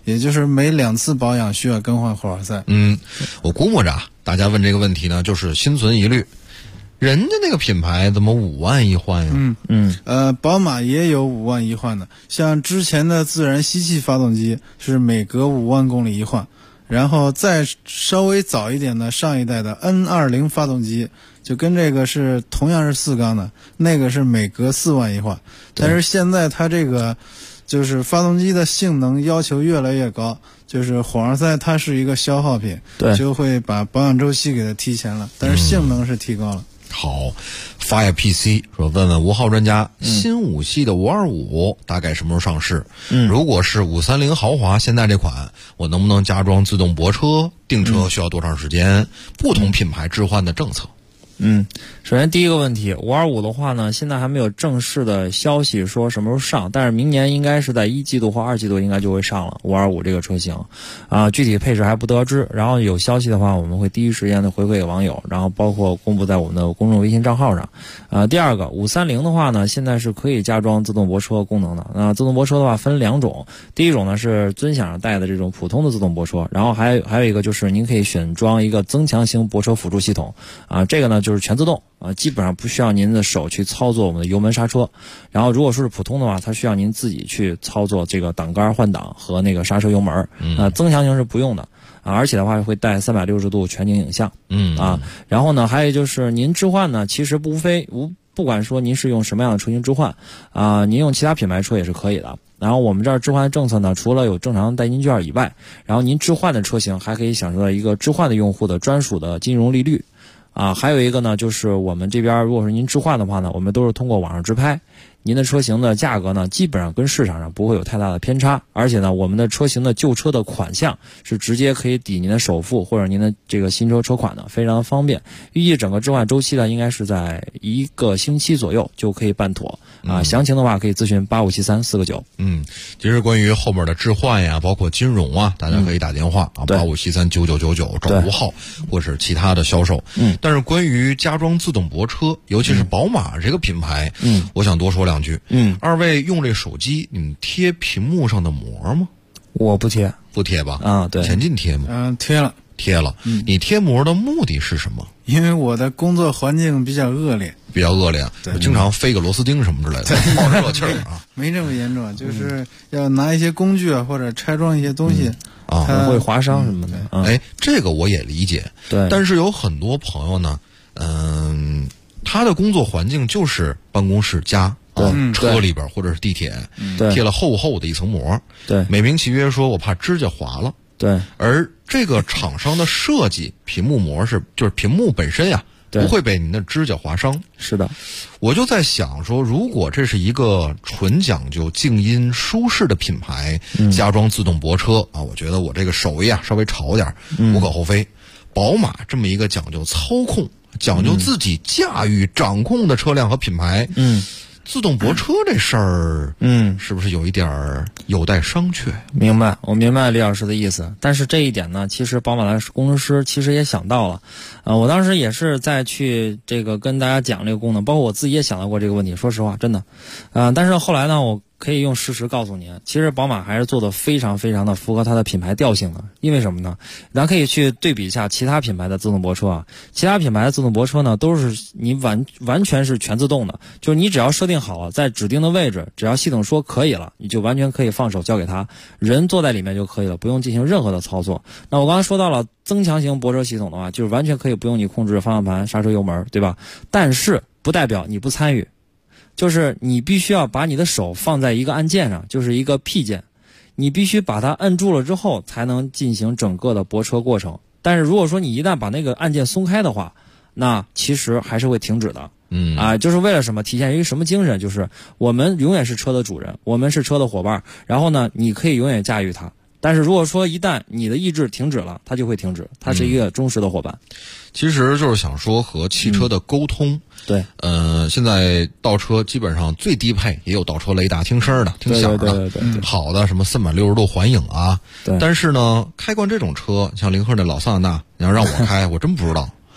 也就是每2次保养需要更换火花塞。 我估摸着啊，大家问这个问题呢，就是心存疑虑。人家那个品牌怎么5万一换呀？ 宝马也有5万一换的，像之前的自然吸气发动机是每隔5万公里一换，然后再稍微早一点的上一代的 N20 发动机，就跟这个是同样是4缸的，那个是每隔4万一换。但是现在它这个就是发动机的性能要求越来越高，就是火花塞它是一个消耗品，就会把保养周期给它提前了，但是性能是提高了。 好，发呀 PC 说问问吴昊专家，新5系的525大概什么时候上市？如果是530豪华现在这款，我能不能加装自动泊车？订车需要多长时间？不同品牌置换的政策。 首先第一个问题，525的话呢，现在还没有正式的消息说什么时候上，但是明年应该是在1季度或2季度应该就会上了525这个车型，具体配置还不得知。然后有消息的话，我们会第一时间的回馈给网友，然后包括公布在我们的公众微信账号上。第二个530的话呢，现在是可以加装自动泊车功能的。那自动泊车的话分2种，第一种呢是尊享上带的这种普通的自动泊车，然后还有一个就是您可以选装一个增强型泊车辅助系统，这个呢就是全自动。基本上不需要您的手去操作我们的油门刹车，然后如果说是普通的话，它需要您自己去操作这个挡杆换挡和那个刹车油门。增强型是不用的而且的话会带360度全景影像。然后呢，还有就是您置换呢，其实不管说您是用什么样的车型置换您用其他品牌车也是可以的。然后我们这儿置换政策呢，除了有正常代金券以外，然后您置换的车型还可以享受到一个置换的用户的专属的金融利率。还有一个呢，就是我们这边如果是您置换的话呢，我们都是通过网上直拍，您的车型的价格呢，基本上跟市场上不会有太大的偏差，而且呢，我们的车型的旧车的款项是直接可以抵您的首付或者您的这个新车车款的，非常方便。预计整个置换周期呢，应该是在1个星期左右就可以办妥。详情的话可以咨询8573-4个9。 其实关于后面的置换呀，包括金融啊，大家可以打电话8573-9999找吴昊或是其他的销售。但是关于加装自动泊车，尤其是宝马这个品牌，我想多说2句。二位用这手机，你们贴屏幕上的膜吗？ 我不贴。 不贴吧？ 对。 前进贴吗？ 贴了。 你贴膜的目的是什么？ 因为我的工作环境比较恶劣， 对，经常飞个螺丝钉什么之类的，冒着热气儿没这么严重，就是要拿一些工具或者拆装一些东西， 它会划伤什么的。 这个我也理解。 对。 但是有很多朋友呢，他的工作环境就是办公室加车里边或者是地铁，贴了厚厚的一层膜。 对。 美名其曰说我怕指甲划了。 对。 而这个厂商的设计，屏幕膜就是屏幕本身呀，不会被您的指甲划伤。 是的。 我就在想说，如果这是一个纯讲究静音舒适的品牌，加装自动泊车我觉得我这个手艺稍微潮点无可厚非。宝马这么一个讲究操控、讲究自己驾驭、掌控的车辆和品牌，自动泊车这事儿，是不是有一点有待商榷？ 明白，我明白李老师的意思。但是这一点呢，其实宝马的工程师其实也想到了。我当时也是在去这个跟大家讲这个功能，包括我自己也想到过这个问题。说实话，真的，但是后来呢，我可以用事实告诉您，其实宝马还是做的非常非常的符合它的品牌调性的。因为什么呢？咱可以去对比一下其他品牌的自动泊车其他品牌的自动泊车呢，都是你完全是全自动的，就是你只要设定好了在指定的位置，只要系统说可以了，你就完全可以放手交给他，人坐在里面就可以了，不用进行任何的操作。那我刚才说到了增强型泊车系统的话，就是完全可以不用你控制方向盘、刹车、油门，对吧？但是不代表你不参与。就是你必须要把你的手放在一个按键上，就是一个 P 键，你必须把它摁住了之后才能进行整个的泊车过程。但是如果说你一旦把那个按键松开的话，那其实还是会停止的。就是为了什么？体现一个什么精神？就是我们永远是车的主人，我们是车的伙伴，然后呢，你可以永远驾驭它。但是如果说一旦你的意志停止了，它就会停止，它是一个忠实的伙伴。 其实就是想说和汽车的沟通。 对。 现在倒车基本上最低配也有倒车雷达听声的、听响的，好的什么360度环影对。 但是呢，开惯这种车，像领克那老桑塔纳，你要让我开，我真不知道。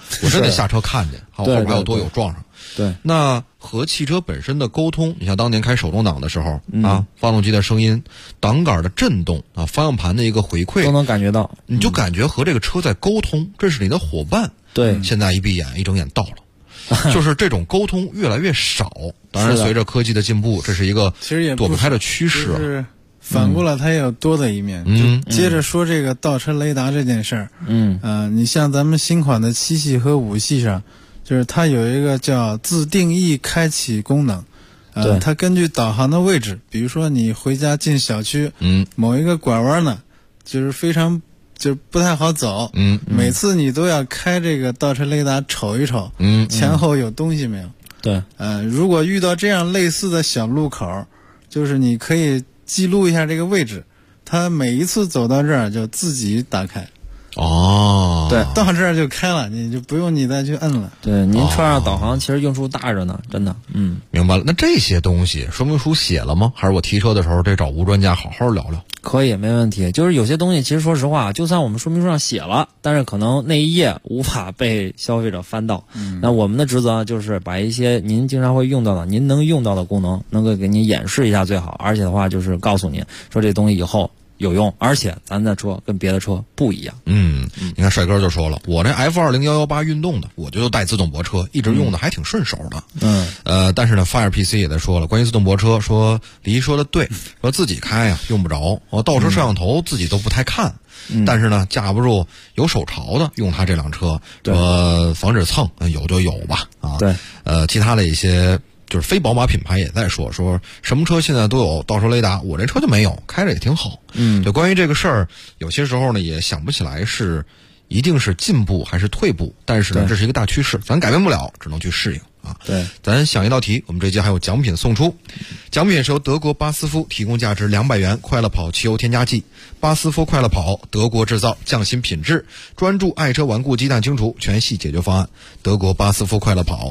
我真得下车看见，后边还有多友撞上。 对， 那和汽车本身的沟通，你像当年开手动挡的时候啊，发动机的声音、档杆的震动啊、方向盘的一个回馈， 都能感觉到， 你就感觉和这个车在沟通，这是你的伙伴。 对， 现在一闭眼一睁眼到了，就是这种沟通越来越少。当然，随着科技的进步，这是一个其实也躲不开的趋势。 就是反过来，它也有多的一面。就接着说这个倒车雷达这件事儿。你像咱们新款的7系和5系上，就是它有一个叫自定义开启功能。它根据导航的位置，比如说你回家进小区，某一个拐弯呢，就是非常就不太好走，每次你都要开这个倒车雷达瞅一瞅，前后有东西没有。 对， 如果遇到这样类似的小路口，就是你可以记录一下这个位置，它每一次走到这儿就自己打开。对，到这儿就开了，你就不用你再去摁了。 对，您车上导航其实用处大着呢，真的。 明白了。那这些东西说明书写了吗？还是我提车的时候得找无专家好好聊聊？ 可以，没问题。就是有些东西，其实说实话，就算我们说明书上写了，但是可能那一页无法被消费者翻到。那我们的职责就是把一些您经常会用到的、您能用到的功能，能够给您演示一下最好。而且的话，就是告诉您说这东西以后有用，而且咱的车跟别的车不一样。 你看帅哥就说了，我这 F20118 运动的，我就带自动泊车，一直用的还挺顺手的。但是呢 Fire PC 也在说了，关于自动泊车，说李一说的对，说自己开呀用不着，我倒车摄像头自己都不太看。但是呢，架不住有手潮的用它这辆车，防止蹭，有就有吧啊。 对， 其他的一些就是非宝马品牌也在说什么车现在都有倒车雷达，我这车就没有，开着也挺好。就关于这个事儿，有些时候呢也想不起来是一定是进步还是退步，但是呢这是一个大趋势，咱改变不了，只能去适应啊。 对， 咱想一道题，我们这节还有奖品送出，奖品是由德国巴斯夫提供价值200元快乐跑汽油添加剂。巴斯夫快乐跑，德国制造，匠心品质，专注爱车顽固鸡蛋清除全系解决方案。德国巴斯夫快乐跑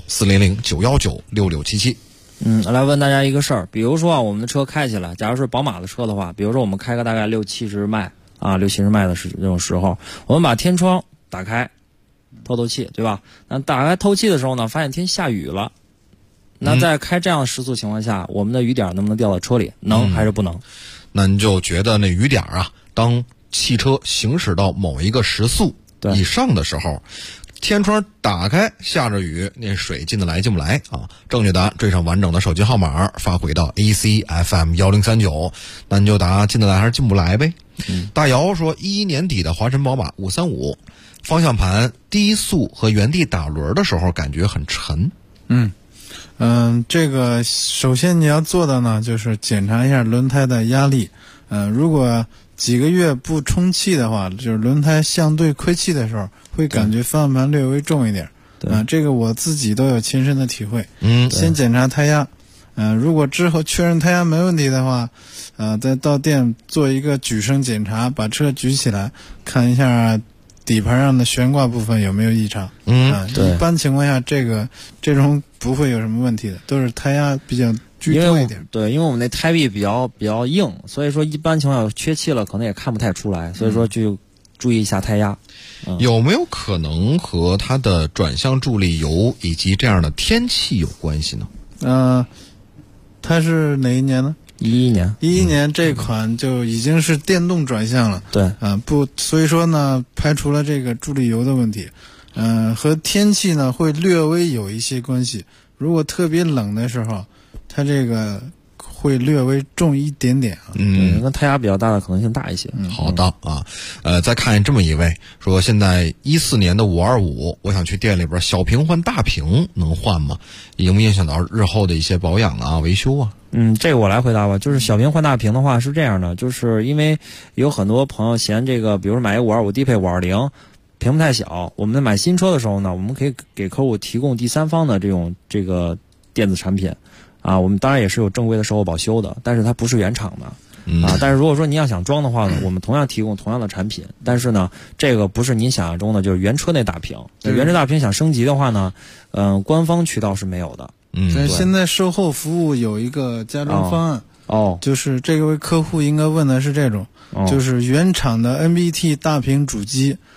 ，400-919-6677。 来问大家一个事儿，比如说我们的车开起来，假如是宝马的车的话，比如说我们开个大概60-70迈6-70迈的这种时候，我们把天窗打开，透气，对吧？那打开透气的时候呢，发现天下雨了。那在开这样的时速情况下，我们的雨点能不能掉到车里？能还是不能？ 那你就觉得那雨点啊，当汽车行驶到某一个时速以上的时候，天窗打开，下着雨，那水进得来进不来啊？正确答案缀上完整的手机号码发回到 ACFM1039，那你就答进得来还是进不来呗。大姚说，11年底的华晨宝马535，方向盘低速和原地打轮的时候感觉很沉。 这个首先你要做的呢，就是检查一下轮胎的压力。如果几个月不充气的话，就是轮胎相对亏气的时候，会感觉方向盘略微重一点。这个我自己都有亲身的体会。先检查胎压。如果之后确认胎压没问题的话，再到店做一个举升检查，把车举起来看一下底盘上的悬挂部分有没有异常。 对， 一般情况下这种不会有什么问题的，都是胎压比较居多一点。 对，因为我们那胎壁比较硬，所以说一般情况下缺气了可能也看不太出来，所以说就注意一下胎压。 有没有可能和它的转向助力油以及这样的天气有关系呢？ 它是哪一年呢？11年这款就已经是电动转向了。 对， 所以说呢，排除了这个助力油的问题。和天气呢会略微有一些关系。如果特别冷的时候，它这个会略微重一点点啊。 跟胎压比较大的可能性大一些。 好的啊。再看这么一位说，现在14年的525，我想去店里边小屏换大屏，能换吗？影不影响到日后的一些保养啊、维修啊？ 这个我来回答吧。就是小屏换大屏的话是这样的，就是因为有很多朋友嫌这个，比如说买一525低配520。屏幕太小，我们在买新车的时候呢，我们可以给客户提供第三方的这个电子产品，我们当然也是有正规的售后保修的，但是它不是原厂的。但是如果说您要想装的话呢，我们同样提供同样的产品，但是呢，这个不是您想象中的就是原车那大屏。原车大屏想升级的话呢，官方渠道是没有的。 现在售后服务有一个加装方案。就是这位客户应该问的是这种，就是原厂的 NBT 大屏主机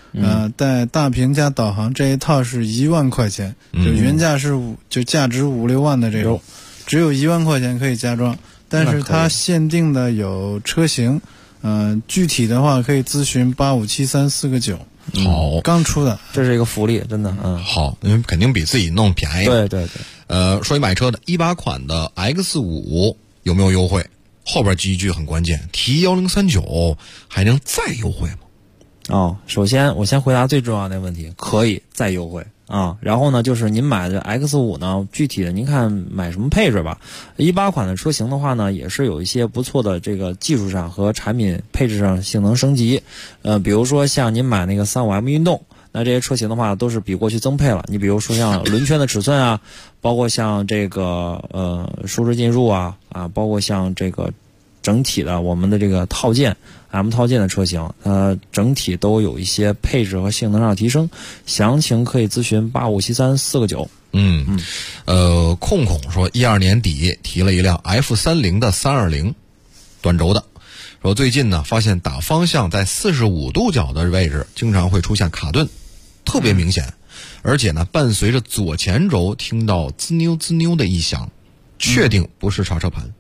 带大屏加导航这一套是1万块钱，就原价是就价值5-6万的这种，只有1万块钱可以加装，但是它限定的有车型，具体的话可以咨询857349。 好， 刚出的， 这是一个福利，真的。 好，因为肯定比自己弄便宜。 对对对。 说起买车的，18款的 X5有没有优惠？后边这一句很关键，提1039还能再优惠吗？ 首先我先回答最重要的问题，可以再优惠啊。然后呢，就是您买的 X5呢，具体的您看买什么配置吧。18款的车型的话呢，也是有一些不错的这个技术上和产品配置上性能升级。比如说像您买那个35M 运动，那这些车型的话都是比过去增配了。你比如说像轮圈的尺寸啊，包括像这个舒适进入啊，包括像这个整体的我们的这个套件 M 套件的车型，整体都有一些配置和性能上的提升。详情可以咨询857349。 控说12年底提了一辆 F30的320短轴的，说最近呢发现打方向在45度角的位置经常会出现卡顿，特别明显，而且呢伴随着左前轴听到滋扭滋扭的异响，确定不是刹车盘。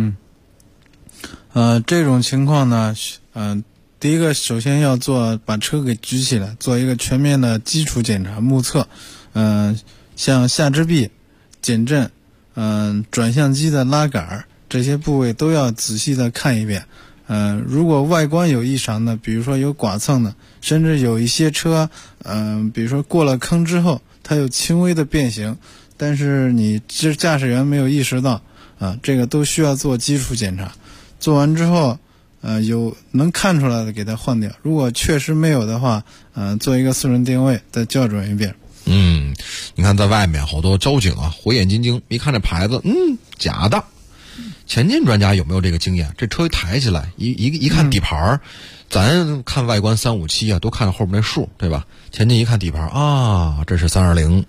这种情况呢，第一个首先要把车给举起来，做一个全面的基础检查目测，像下支臂、减震、转向机的拉杆这些部位都要仔细的看一遍。如果外观有异常的，比如说有剐蹭的，甚至有一些车，比如说过了坑之后，它有轻微的变形，但是你驾驶员没有意识到，这个都需要做基础检查。做完之后，有能看出来的给它换掉，如果确实没有的话，做一个4轮定位，再校准一遍。 你看在外面好多交警啊，火眼金睛，一看这牌子，假的。前进专家有没有这个经验？这车一抬起来，一看底盘，咱看外观357啊，都看后面那数，对吧？前进一看底盘啊，这是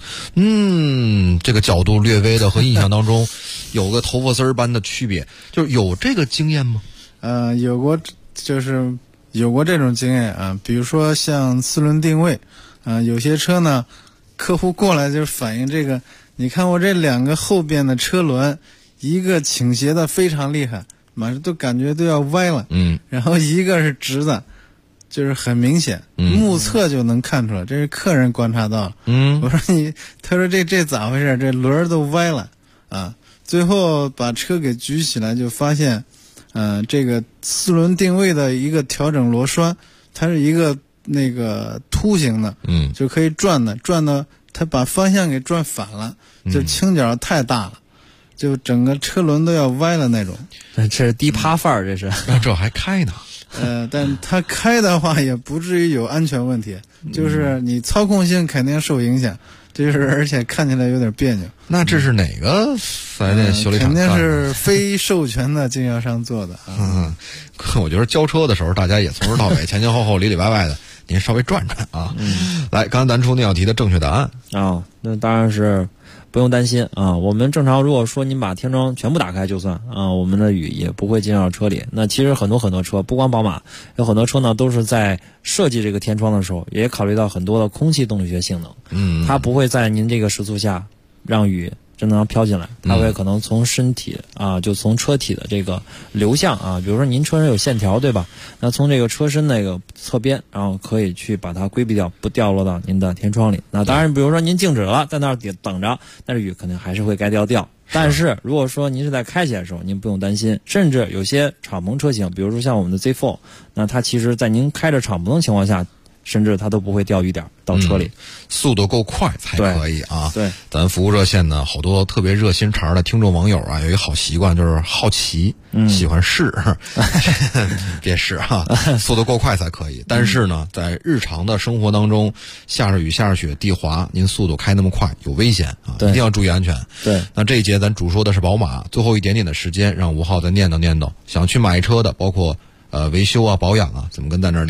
320，这个角度略微的和印象当中有个头发丝儿般的区别，就是有这个经验吗？ 有过这种经验啊，比如说像4轮定位，有些车呢，客户过来就反映这个，你看我这2个后边的车轮，一个倾斜的非常厉害，马上都感觉都要歪了，然后一个是直的，就是很明显，目测就能看出来，这是客人观察到了。我说他说这咋回事？这轮都歪了啊！最后把车给举起来，就发现，这个4轮定位的一个调整螺栓，它是一个那个凸形的，就可以转的，它把方向给转反了，就倾角太大了。就整个车轮都要歪了那种， 这是低趴范儿，这是。 这还开呢？ 但它开的话也不至于有安全问题，就是你操控性肯定受影响，就是而且看起来有点别扭。 那这是哪个4S店修理厂？ 肯定是非授权的经销商做的啊。 我觉得交车的时候，大家也从头到尾前前后后里里外外的，您稍微转转啊。来，刚才咱出那道题的正确答案那当然是。不用担心啊，我们正常如果说您把天窗全部打开就算啊，我们的雨也不会进到车里。那其实很多车，不光宝马，有很多车呢都是在设计这个天窗的时候，也考虑到很多的空气动力学性能。它不会在您这个时速下让雨真的飘进来，它会可能从身体就从车体的这个流向比如说您车上有线条对吧？那从这个车身那个侧边，然后可以去把它规避掉，不掉落到您的天窗里。那当然，比如说您静止了，在那儿等着，但是雨肯定还是会该掉。但是如果说您是在开起来的时候，您不用担心。甚至有些敞篷车型，比如说像我们的 Z4， 那它其实在您开着敞篷的情况下，甚至它都不会掉雨点到车里， 速度够快才可以啊。 对， 咱服务热线呢，好多特别热心肠的听众网友啊，有一个好习惯，就是好奇，喜欢试，别试啊，速度够快才可以。但是呢，在日常的生活当中，下着雨下着雪地滑，您速度开那么快有危险啊，一定要注意安全。 对， 那这一节咱主说的是宝马，最后一点点的时间，让吴浩再念叨，想去买车的，包括维修啊保养啊，怎么跟咱这儿联系？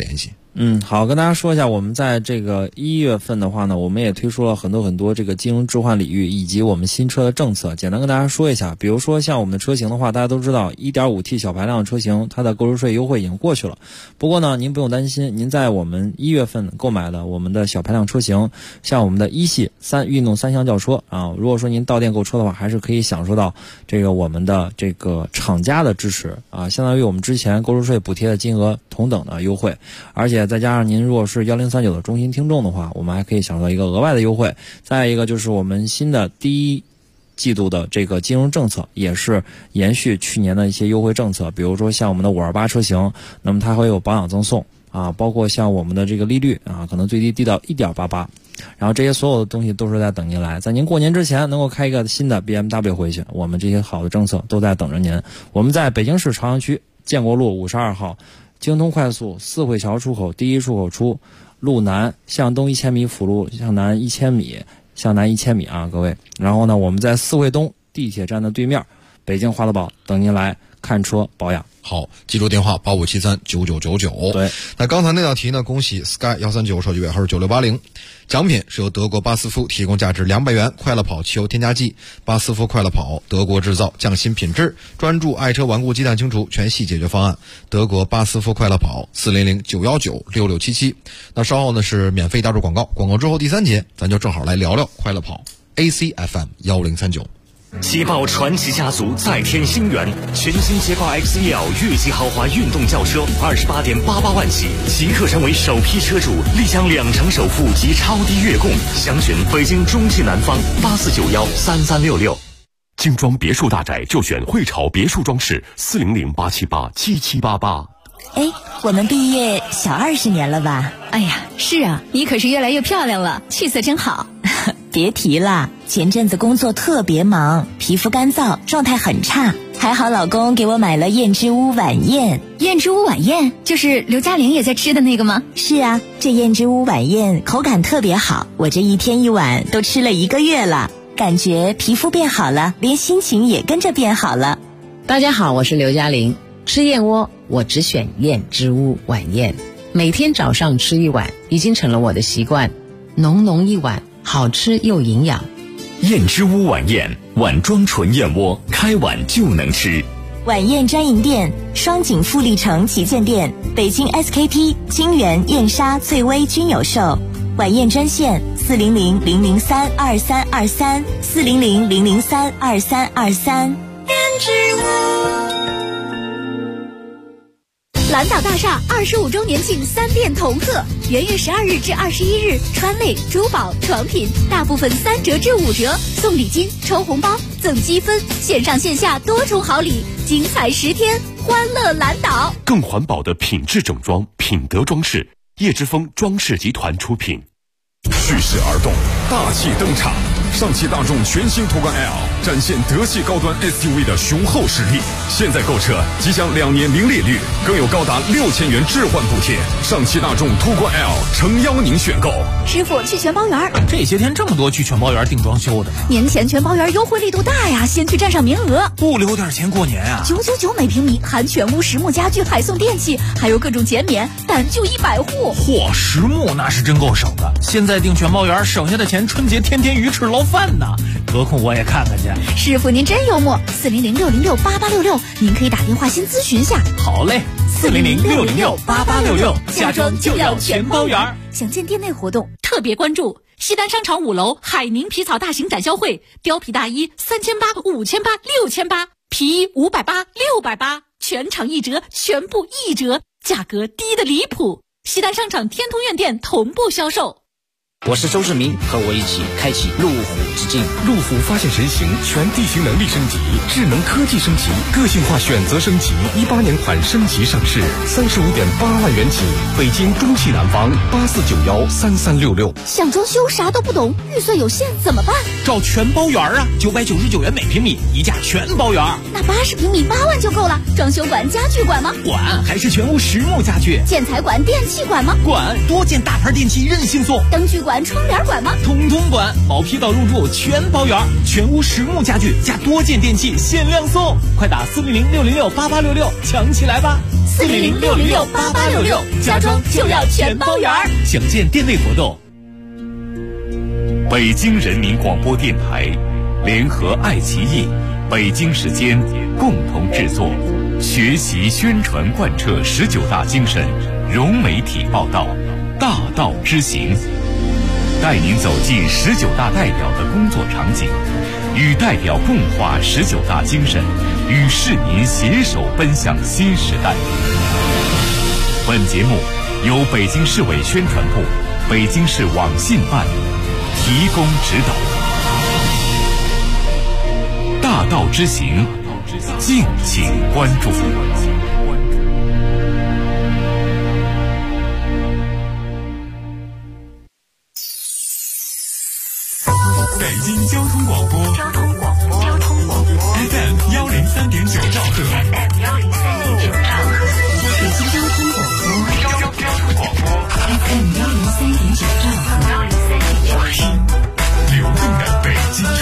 好，跟大家说一下，我们在这个1月份的话呢，我们也推出了很多这个金融置换礼遇以及我们新车的政策，简单跟大家说一下。比如说像我们的车型的话，大家都知道 1.5T 小排量车型它的购置税优惠已经过去了，不过呢您不用担心，您在我们1月份购买的我们的小排量车型，像我们的一系运动3厢轿车啊，如果说您到店购车的话，还是可以享受到这个我们的这个厂家的支持啊，相当于我们之前购置税补贴的金额同等的优惠，而且再加上您如果是1039的中心听众的话，我们还可以享受到一个额外的优惠。再一个就是我们新的第1季度的这个金融政策也是延续去年的一些优惠政策，比如说像我们的528车型，那么它会有保养赠送啊，包括像我们的这个利率啊，可能最低到 1.88， 然后这些所有的东西都是在等您来，在您过年之前能够开一个新的 BMW 回去，我们这些好的政策都在等着您。我们在北京市朝阳区建国路52号京通快速四惠桥出口第1出口出路南向东1000米，辅路向南1000米，向南1000米啊，各位。然后呢，我们在四惠东地铁站的对面，北京华乐宝等您来看车保养。 好，记住电话85739999。 对， 那刚才那道题呢，恭喜 Sky 139手机尾号是9680，奖品是由德国巴斯夫提供价值200元快乐跑汽油添加剂，巴斯夫快乐跑，德国制造，匠心品质，专注爱车顽固鸡蛋清除全系解决方案，德国巴斯夫快乐跑400-919-6677。那稍后呢是免费打入广告，广告之后第3节咱就正好来聊聊快乐跑 ACFM 1039。 捷豹传奇家族再添新元，全新捷豹 XEL 越级豪华运动轿车28.88万起，即刻成为首批车主，立享2成首付及超低月供。详询北京中汽南方84913366。 精装别墅大宅就选汇潮别墅装饰，400-878-7788。 我们毕业小20年了吧？ 哎呀，是啊，你可是越来越漂亮了，气色真好。 别提了，前阵子工作特别忙，皮肤干燥，状态很差，还好老公给我买了燕之屋晚宴。 燕之屋晚宴就是刘嘉玲也在吃的那个吗？ 是啊，这燕之屋晚宴口感特别好，我这一天一碗都吃了1个月了，感觉皮肤变好了，连心情也跟着变好了。 大家好，我是刘嘉玲，吃燕窝我只选燕之屋晚宴，每天早上吃1碗已经成了我的习惯，浓浓一碗，好吃又营养。 燕之屋晚宴，碗装纯燕窝，开碗就能吃。 晚宴专营店：双井富力城旗舰店、北京 SKP、金源、燕莎、翠微均有售。晚宴专线400-003-2323 400-003-2323。燕之屋。 蓝岛大厦25周年庆3店同贺，元月12日至21日，川类、珠宝、床品大部分3折至5折，送礼金、抽红包、赠积分，线上线下多重好礼，精彩10天，欢乐蓝岛。 更环保的品质整装，品德装饰，叶之峰装饰集团出品。 蓄势而动，大气登场。上汽大众全新途观 L 展现德系高端 SUV 的雄厚实力。现在购车即享2年零利率，更有高达6000元置换补贴。上汽大众途观 L 诚邀您选购。 师傅，去全包园。 这些天这么多去全包园订装修的呢。 年前全包园优惠力度大呀，先去占上名额。 不留点钱过年啊 ！999每平米，含全屋实木家具，还送电器，还有各种减免，但就100户。 嚯，实木那是真够省的。现在订全包园，省下的钱春节天天鱼翅捞饭呢。得空我也看看去。 师傅您真幽默，400-606-8866，您可以打电话先咨询下。 好嘞，400-606-8866，家装就要全包园。 详见店内活动。 特别关注西单商场5楼海宁皮草大型展销会，貂皮大衣3800、5800、6800，皮衣580、680，全场1折，全部1折，价格低得离谱。西单商场天通苑店同步销售。 我是周志明，和我一起开启路虎之境。 路虎发现神行，全地形能力升级，智能科技升级，个性化选择升级。18年款升级上市，35.8万元起。北京中汽南方84913366。 想装修啥都不懂，预算有限怎么办？ 找全包园啊，999元每平米，一价全包园。 那80平米8万就够了。装修管、家具管吗？ 管，还是全屋实木家具。 建材管、电器管吗？ 管，多件大牌电器任性送。 灯具管、窗帘管吗？ 通通管，毛坯到入住全包圆，全屋实木家具加多件电器限量送，快打400-606-8866抢起来吧 400-606-8866，家装就要全包圆儿。 详见店内活动。 北京人民广播电台联合爱奇艺、北京时间共同制作，学习宣传贯彻19大精神，融媒体报道，大道之行，带您走进19大代表的工作场景，与代表共话19大精神，与市民携手奔向新时代。本节目由北京市委宣传部、北京市网信办提供指导。大道之行，敬请关注。 北京交通广播FM 103.9兆赫。 北京交通广播 FM 103.9兆赫， 流动的北京城。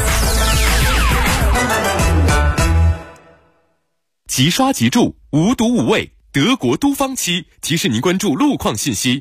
即刷即住，无毒无味，德国都方漆提示您关注路况信息。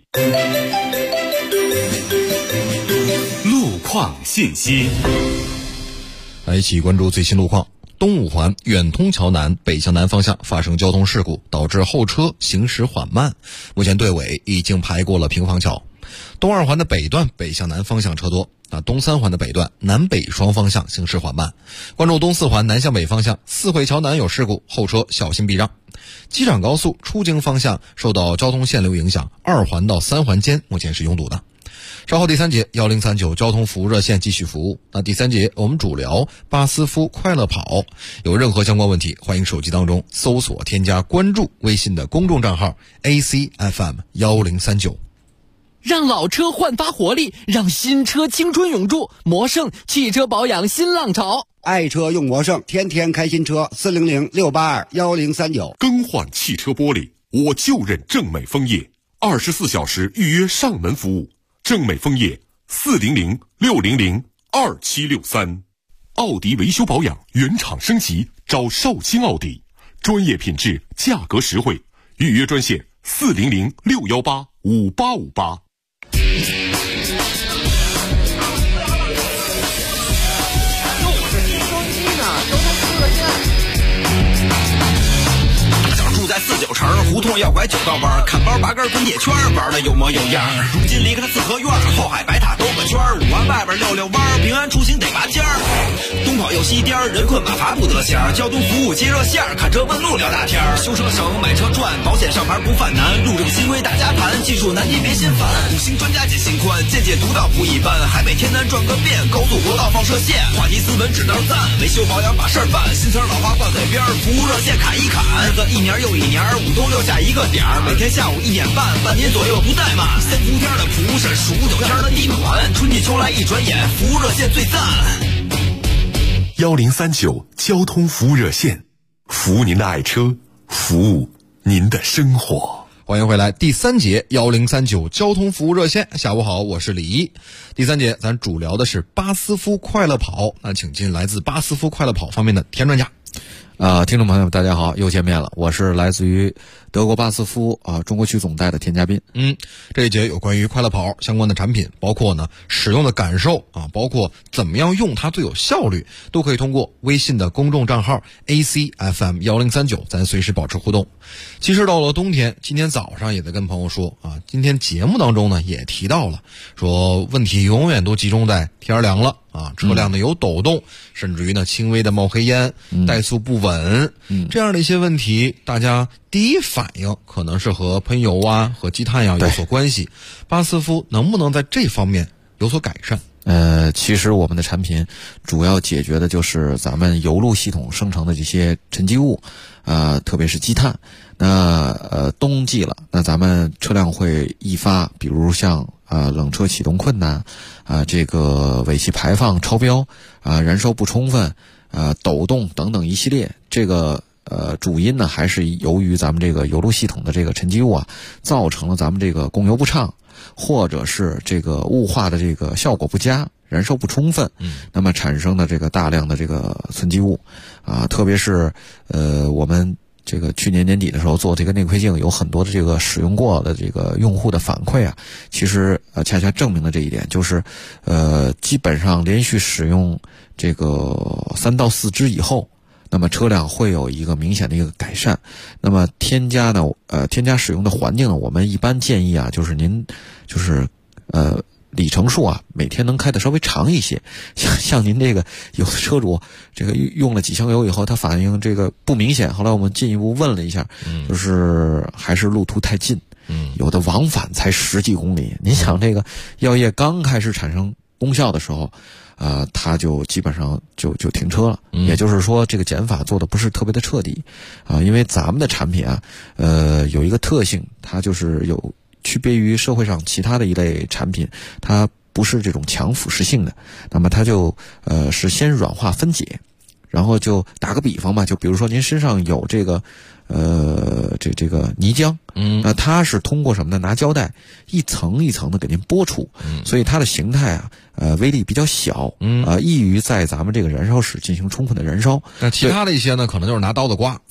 路况信息， 来一起关注最新路况。东五环远通桥南北向南方向发生交通事故，导致后车行驶缓慢，目前队尾已经排过了平房桥。东二环的北段北向南方向车多，东三环的北段南北双方向行驶缓慢。关注东四环南向北方向四惠桥南有事故，后车小心避让。机场高速出京方向受到交通限流影响，二环到三环间目前是拥堵的。稍后第三节1039交通服务热线继续服务。那第三节我们主聊巴斯夫快乐跑，有任何相关问题，欢迎手机当中搜索添加关注微信的公众账号 ACFM1039。 让老车焕发活力，让新车青春永驻。魔胜汽车保养新浪潮， 爱车用魔胜，天天开新车。400-682-1039。 更换汽车玻璃，我就认正美枫叶，24小时预约上门服务。正美枫叶400-600-2763。奥迪维修保养原厂升级，找绍兴奥迪，专业品质，价格实惠。预约专线400-618-5858。 住在49城，胡同要拐9道弯，看包拔根滚铁圈，玩的有模有样。如今离开了四合院，后海白塔兜个圈，5环外边溜溜弯，平安出行得拔尖儿。东跑右西颠，人困马乏不得闲，交通服务接热线，看车问路聊大天。修车省，买车赚，保险上牌不犯难，路政新规大家盘，技术难题别心烦。5星专家解心宽，见解独到不一般，海北天南转个遍，高速国道放射线，话题斯文只能赞，维修保养把事儿办，新词老话挂嘴边，服务热线砍一砍，日子一年又一年，5冬6夏一个点儿，每天下午1点半，半年左右不怠慢。3伏天的蒲是数9天的地暖，春季秋来一转眼，服务热线最赞。 1039交通服务热线，服务您的爱车，服务您的生活。 欢迎回来，第三节1039交通服务热线。下午好，我是李一。第三节咱主聊的是巴斯夫快乐跑，那请进来自巴斯夫快乐跑方面的田专家。 听众朋友们大家好，又见面了，我是来自于德国巴斯夫中国区总代的田家斌。 这一节有关于快乐跑相关的产品，包括呢使用的感受包括怎么样用它最有效率，都可以通过微信的公众账号 ACFM1039 咱随时保持互动。其实到了冬天，今天早上也在跟朋友说今天节目当中呢也提到了，说问题永远都集中在天凉了车辆呢有抖动，甚至于呢轻微的冒黑烟，怠速不稳，这样的一些问题，大家第一反应可能是和喷油和积碳有所关系。巴斯夫能不能在这方面有所改善？ 其实我们的产品主要解决的就是咱们油路系统生成的这些沉积物，特别是积碳。那冬季了，那咱们车辆会易发，比如像冷车启动困难，这个尾气排放超标，燃烧不充分，抖动等等一系列。这个主因呢还是由于咱们这个油路系统的这个沉积物造成了咱们这个供油不畅，或者是这个雾化的这个效果不佳，燃烧不充分，那么产生的这个大量的这个存积物特别是我们这个去年年底的时候做这个内窥镜，有很多的这个使用过的这个用户的反馈啊，其实恰恰证明了这一点，就是基本上连续使用这个3到4支以后，那么车辆会有一个明显的一个改善。那么添加使用的环境呢，我们一般建议啊，就是您就是里程数啊，每天能开的稍微长一些。像您这个有的车主这个用了几箱油以后，他反映这个不明显。后来我们进一步问了一下，就是还是路途太近，有的往返才10几公里。您想这个药业刚开始产生功效的时候，它就基本上就停车了。也就是说，这个减法做的不是特别的彻底啊，因为咱们的产品啊，有一个特性，它就是有区别于社会上其他的一类产品，它不是这种强腐蚀性的，那么它就是先软化分解，然后就打个比方吧，就比如说您身上有这个这个泥浆，那它是通过什么呢？拿胶带一层一层的给您剥除，所以它的形态啊，威力比较小，易于在咱们这个燃烧室进行充分的燃烧。 那其他的一些呢，可能就是拿刀子刮。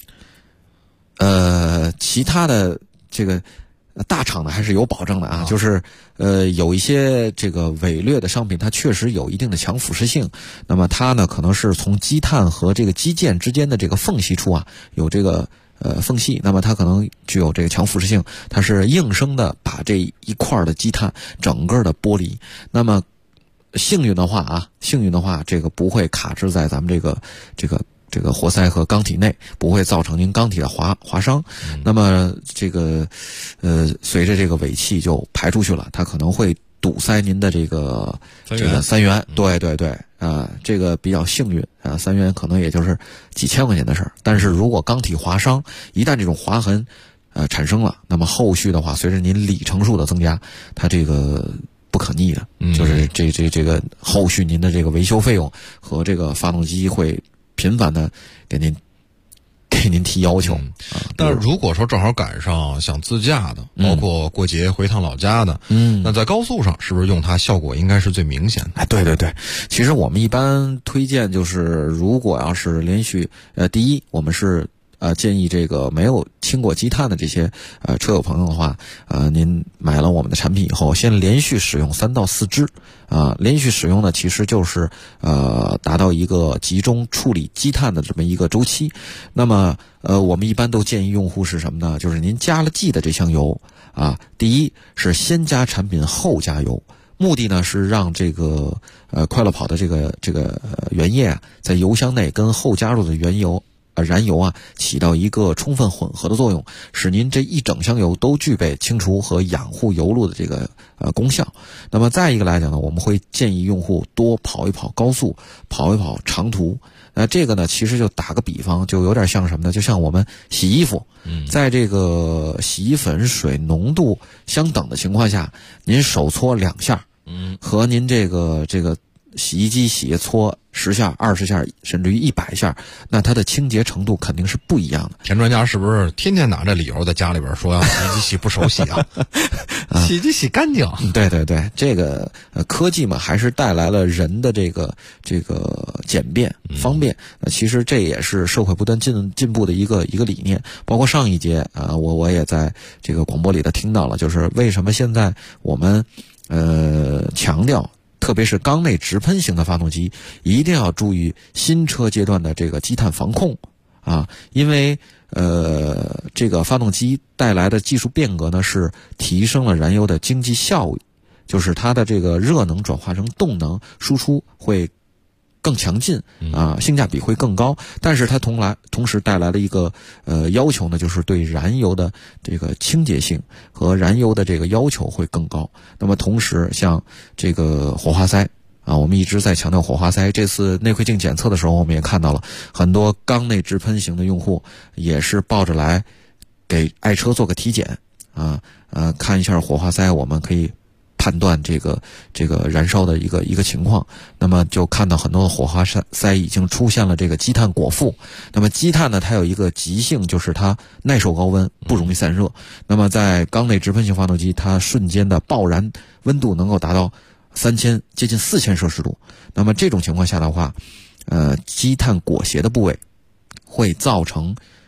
其他的这个大厂的还是有保证的啊，就是有一些这个伪劣的商品，它确实有一定的强腐蚀性。那么它呢，可能是从积碳和这个基件之间的这个缝隙处啊，有这个缝隙，那么它可能具有这个强腐蚀性，它是硬生的把这一块的积碳整个的剥离。那么幸运的话，这个不会卡滞在咱们这个活塞和缸体内，不会造成您缸体的划伤。那么这个随着这个尾气就排出去了，它可能会堵塞您的这个三元。对，这个比较幸运啊，3元可能也就是几千块钱的事儿。但是如果缸体划伤，一旦这种划痕产生了，那么后续的话，随着您里程数的增加，它这个不可逆的，就是这个后续您的这个维修费用和这个发动机会频繁的给您提要求。 但是如果说正好赶上想自驾的，包括过节回趟老家的，那在高速上是不是用它效果应该是最明显的？ 对，其实我们一般推荐就是，如果要是连续第一，我们是建议这个没有清过积碳的这些车友朋友的话，您买了我们的产品以后，先连续使用3到4支。连续使用呢，其实就是达到一个集中处理积碳的这么一个周期。那么我们一般都建议用户是什么呢？就是您加了剂的这箱油啊，第一是先加产品后加油，目的呢是让这个快乐跑的这个原液啊，在油箱内跟后加入的燃油啊，起到一个充分混合的作用，使您这一整箱油都具备清除和养护油路的这个功效。那么再一个来讲呢，我们会建议用户多跑一跑高速，跑一跑长途。这个呢，其实就打个比方，就有点像什么呢？就像我们洗衣服，在这个洗衣粉水浓度相等的情况下，您手搓2下，和您这个洗衣机洗搓10下、20下，甚至于100下，那它的清洁程度肯定是不一样的。 田专家是不是天天拿着理由在家里边说洗衣机洗不手洗啊？洗衣机洗干净。 对，这个科技嘛，还是带来了人的这个简便方便。其实这也是社会不断进步的一个理念。包括上一节我也在这个广播里的听到了，就是为什么现在我们强调，特别是缸内直喷型的发动机，一定要注意新车阶段的这个积碳防控啊，因为这个发动机带来的技术变革呢，是提升了燃油的经济效益，就是它的这个热能转化成动能输出会更强劲啊，性价比会更高。但是它同时带来了一个要求呢，就是对燃油的这个清洁性和燃油的这个要求会更高。那么同时像这个火花塞啊，我们一直在强调火花塞。这次内窥镜检测的时候，我们也看到了很多缸内直喷型的用户也是抱着来给爱车做个体检啊，看一下火花塞，我们可以判断这个燃烧的一个情况。那么就看到很多的火花塞已经出现了这个积碳果腹。那么积碳呢，它有一个极性，就是它耐受高温，不容易散热。那么在缸内直喷型发动机，它瞬间的爆燃温度能够达到3000接近4000摄氏度。那么这种情况下的话，积碳裹挟的部位会造成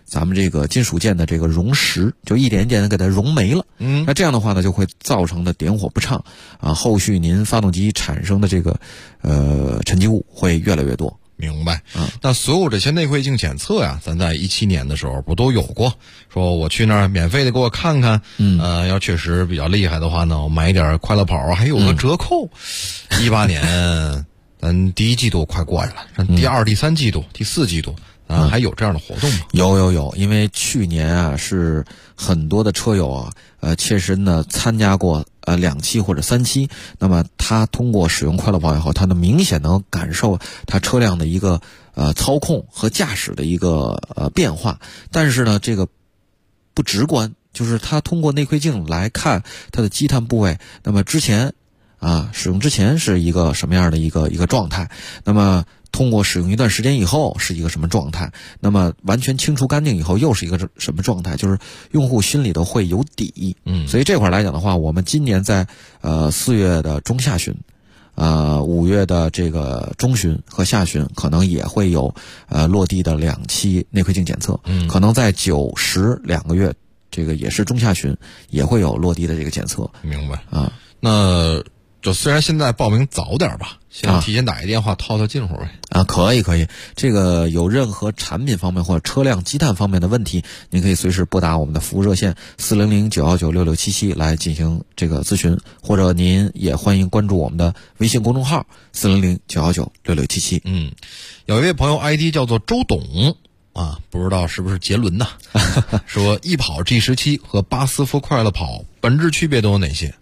咱们这个金属件的这个熔石，就一点一点的给它熔没了。那这样的话呢，就会造成的点火不畅啊，后续您发动机产生的这个沉积物会越来越多。 明白。那所有这些内窥镜检测呀，咱在17年的时候不都有过？说我去那儿免费的给我看看，要确实比较厉害的话呢，我买点快乐跑还有个折扣。18年咱第1季度快过去了，第2、第3季度、第4季度还有这样的活动吗？ 有，因为去年啊是很多的车友啊，切身的参加过2期或者3期，那么他通过使用快乐跑以后，他能明显能感受他车辆的一个操控和驾驶的一个变化，但是呢这个不直观，就是他通过内窥镜来看他的积碳部位，那么之前使用之前是一个什么样的一个状态，那么通过使用一段时间以后是一个什么状态，那么完全清除干净以后又是一个什么状态，就是用户心里头会有底。所以这块来讲的话，我们今年在4月的中下旬5月的这个中旬和下旬可能也会有落地的2期内窥镜检测，可能在9、10 2个月，这个也是中下旬也会有落地的这个检测。 明白那就虽然现在报名早点吧，现在提前打一电话套近乎呗。 可以。这个有任何产品方面或者车辆积碳方面的问题，您可以随时拨打我们的服务热线400-919-6677来进行这个咨询，或者您也欢迎关注我们的微信公众号400-919-6677。 有一位朋友 ID 叫做周董不知道是不是杰伦呢？说易跑 G17 和巴斯夫快乐跑本质区别都有哪些？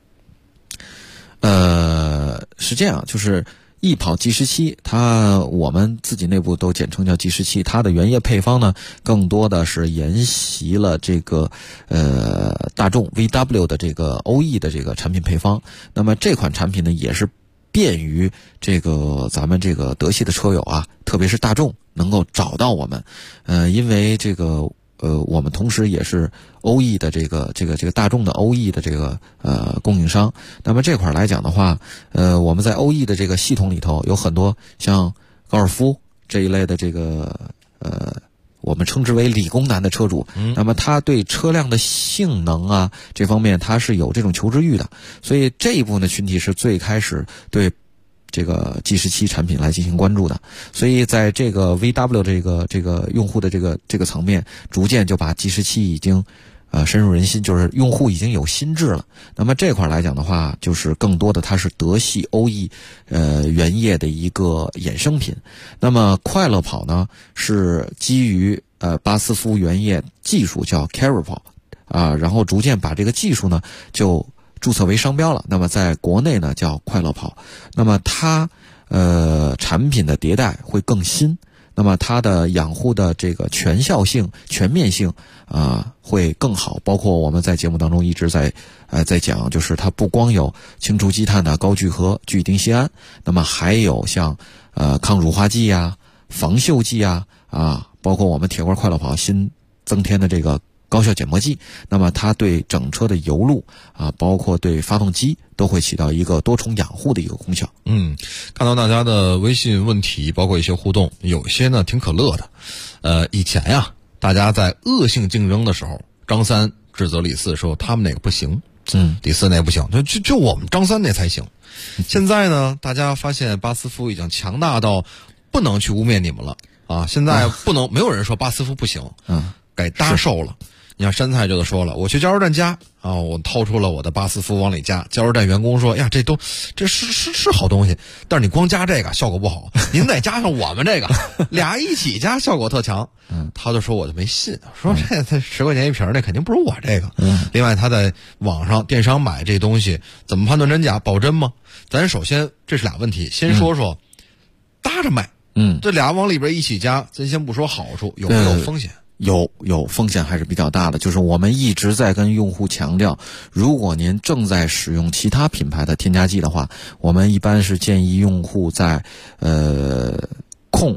是这样，就是易跑 G17， 我们自己内部都简称叫 G17， 它的原液配方呢，更多的是沿袭了这个大众 VW 的这个 OE 的这个产品配方。那么这款产品呢，也是便于这个咱们这个德系的车友特别是大众能够找到我们，因为这个我们同时也是欧翼的这个大众的欧翼的这个供应商。那么这块来讲的话，我们在欧翼的这个系统里头有很多像高尔夫这一类的这个我们称之为理工男的车主，那么他对车辆的性能这方面他是有这种求知欲的，所以这一部分的群体是最开始对这个 G17 产品来进行关注的，所以在这个 VW 这个用户的这个层面，逐渐就把 G17 已经深入人心，就是用户已经有心智了。那么这块来讲的话，就是更多的它是德系欧翼原液的一个衍生品。那么快乐跑呢，是基于巴斯夫原液技术叫 Carapal 然后逐渐把这个技术呢就注册为商标了，那么在国内呢叫快乐跑。那么它产品的迭代会更新，那么它的养护的这个全效性、全面性会更好。包括我们在节目当中一直在讲，就是它不光有清除积碳的高聚合聚丁酰胺，那么还有像抗乳化剂防锈剂包括我们铁罐快乐跑新增添的这个高效减磨剂，那么它对整车的油路包括对发动机都会起到一个多重养护的一个功效。 看到大家的微信问题，包括一些互动，有些呢挺可乐的。以前大家在恶性竞争的时候，张三指责李四说他们哪个不行，李四那不行，就我们张三那才行。现在呢，大家发现巴斯夫已经强大到不能去污蔑你们了现在不能没有人说巴斯夫不行，改搭售了。你看山菜就说了，我去加油站加我掏出了我的巴斯夫往里加，加油站员工说呀，这是好东西，但是你光加这个效果不好，您得加上我们这个俩一起加效果特强。他就说我就没信，说这10块钱一瓶那肯定不如我这个。另外他在网上电商买这东西怎么判断真假，保真吗？咱首先这是俩问题，先说说搭着卖，这俩往里边一起加，咱先不说好处，有没有风险？ 有风险还是比较大的，就是我们一直在跟用户强调，如果您正在使用其他品牌的添加剂的话，我们一般是建议用户在控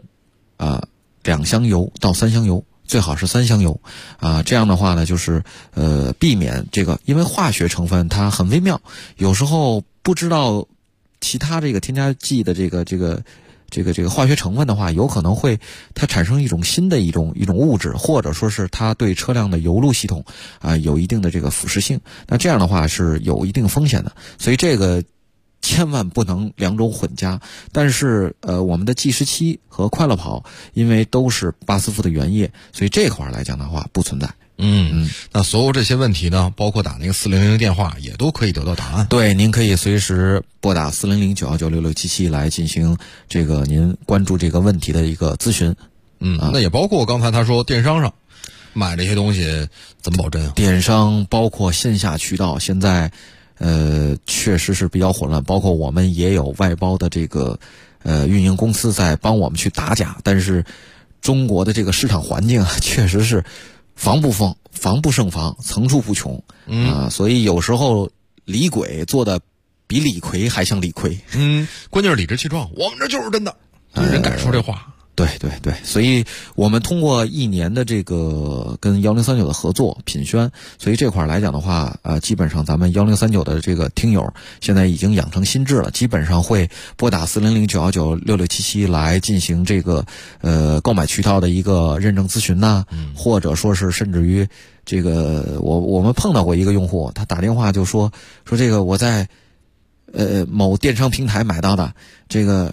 2箱油到3箱油，最好是3箱油这样的话呢，就是避免这个，因为化学成分它很微妙，有时候不知道其他这个添加剂的这个这个化学成分的话，有可能会它产生一种新的一种物质，或者说是它对车辆的油路系统有一定的这个腐蚀性。那这样的话是有一定风险的，所以这个千万不能两种混加。但是我们的 G17和快乐跑因为都是巴斯夫的原液，所以这块来讲的话不存在。 那所有这些问题呢，包括打那个400电话也都可以得到答案。 对，您可以随时拨打400-919-6677来进行这个您关注这个问题的一个咨询。 那也包括刚才他说电商上买这些东西怎么保真啊？ 电商包括线下渠道现在确实是比较混乱，包括我们也有外包的这个运营公司在帮我们去打假，但是中国的这个市场环境确实是防不胜防，层出不穷所以有时候李鬼做的比李逵还像李逵。 关键是理直气壮，我们这就是真的，人敢说这话。 对，所以我们通过1年的这个跟1039的合作品宣，所以这块来讲的话，基本上咱们1039的这个听友现在已经养成心智了，基本上会拨打400-919-6677来进行这个购买渠道的一个认证咨询呐，或者说是甚至于这个我们碰到过一个用户，他打电话就说这个我在某电商平台买到的这个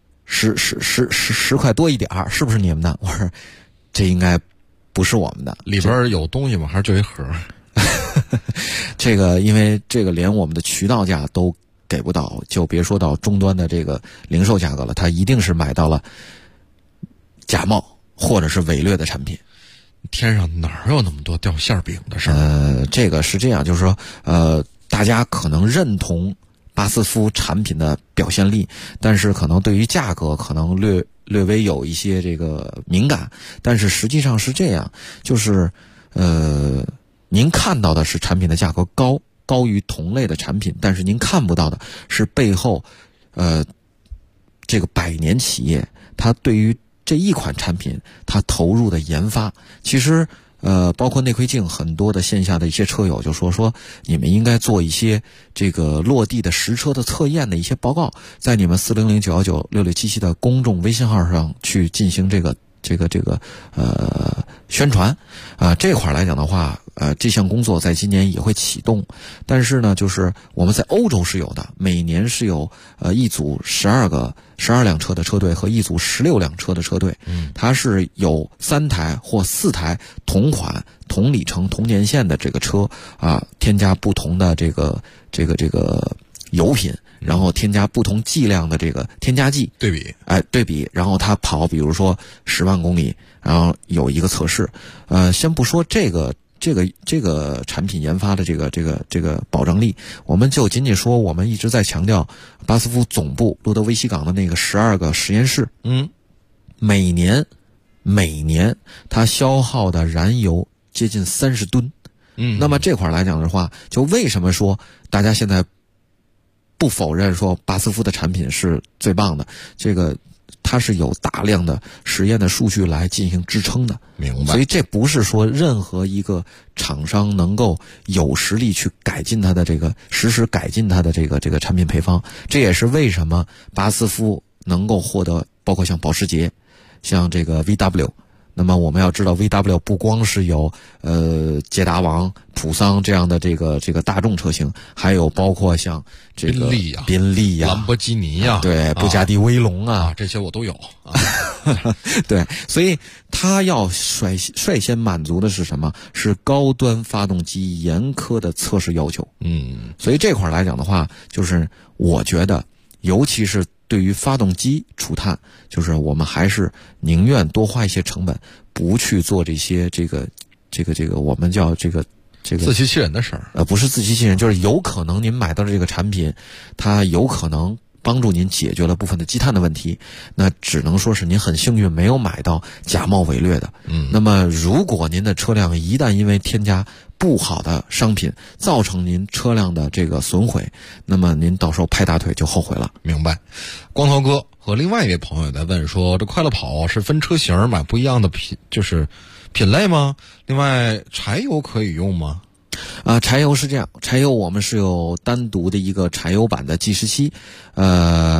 10块多一点，是不是你们的？我说这应该不是我们的。 里边有东西吗？还是就一盒？ 这个因为这个连我们的渠道价都给不到，就别说到终端的这个零售价格了，他一定是买到了假冒或者是伪劣的产品。 天上哪有那么多掉馅饼的事儿？ 这个是这样，就是说大家可能认同巴斯夫产品的表现力，但是可能对于价格可能略微有一些这个敏感，但是实际上是这样，就是您看到的是产品的价格高于同类的产品，但是您看不到的是背后这个百年企业它对于这一款产品它投入的研发。其实包括内窥镜，很多的线下的一些车友就说你们应该做一些这个落地的实车的测验的一些报告，在你们400-919-6677的公众微信号上去进行这个宣传这块来讲的话，这项工作在今年也会启动。但是呢，就是我们在欧洲是有的，每年是有一组12辆车的车队和一组16辆车的车队，它是有3台或4台同款、同里程、同年限的这个车添加不同的这个油品，然后添加不同剂量的这个添加剂对比，然后它跑比如说10万公里，然后有一个测试。先不说这个产品研发的这个保证力，我们就仅仅说我们一直在强调巴斯夫总部路德维希港的那个12个实验室，每年它消耗的燃油接近30吨。那么这块来讲的话，就为什么说大家现在不否认说巴斯夫的产品是最棒的，这个它是有大量的实验的数据来进行支撑的。 明白。 所以这不是说任何一个厂商能够有实力去改进它的这个实时改进它的这个产品配方。这也是为什么巴斯夫能够获得包括像保时捷、像这个 VW。那么我们要知道 VW 不光是有捷达王、普桑这样的这个大众车型，还有包括像这个宾利呀、 兰博基尼呀， 对，布加迪威龙这些我都有对，所以它要率先满足的是什么？是高端发动机严苛的测试要求。所以这块来讲的话，就是我觉得尤其是对于发动机除碳，就是我们还是宁愿多花一些成本，不去做这些这个我们叫这个自欺欺人的事儿。 不是自欺欺人，就是有可能您买到的这个产品，它有可能帮助您解决了部分的积碳的问题，那只能说是您很幸运没有买到假冒伪劣的。那么如果您的车辆一旦因为添加不好的商品造成您车辆的这个损毁，那么您到时候拍大腿就后悔了。 明白。光头哥和另外一位朋友在问说，这快乐跑是分车型买不一样的品类吗？另外柴油可以用吗？ 柴油是这样，柴油我们是有单独的一个柴油版的 G17，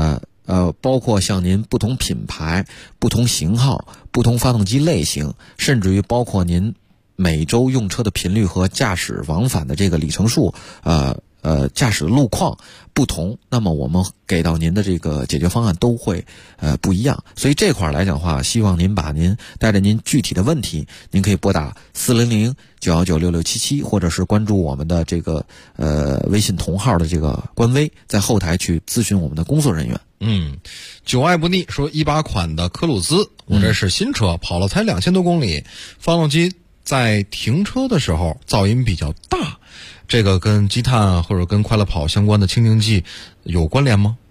包括像您不同品牌、不同型号、不同发动机类型，甚至于包括您每周用车的频率和驾驶往返的这个里程数，驾驶的路况不同，那么我们给到您的这个解决方案都会不一样。所以这块来讲的话，希望您把您带着您具体的问题，您可以拨打400-919-6677，或者是关注我们的这个微信同号的这个官微，在后台去咨询我们的工作人员。 久爱不腻说18款的科鲁兹，我这是新车，跑了才2000多公里，发动机在停车的时候噪音比较大，这个跟积碳或者跟快乐跑相关的清净剂有关联吗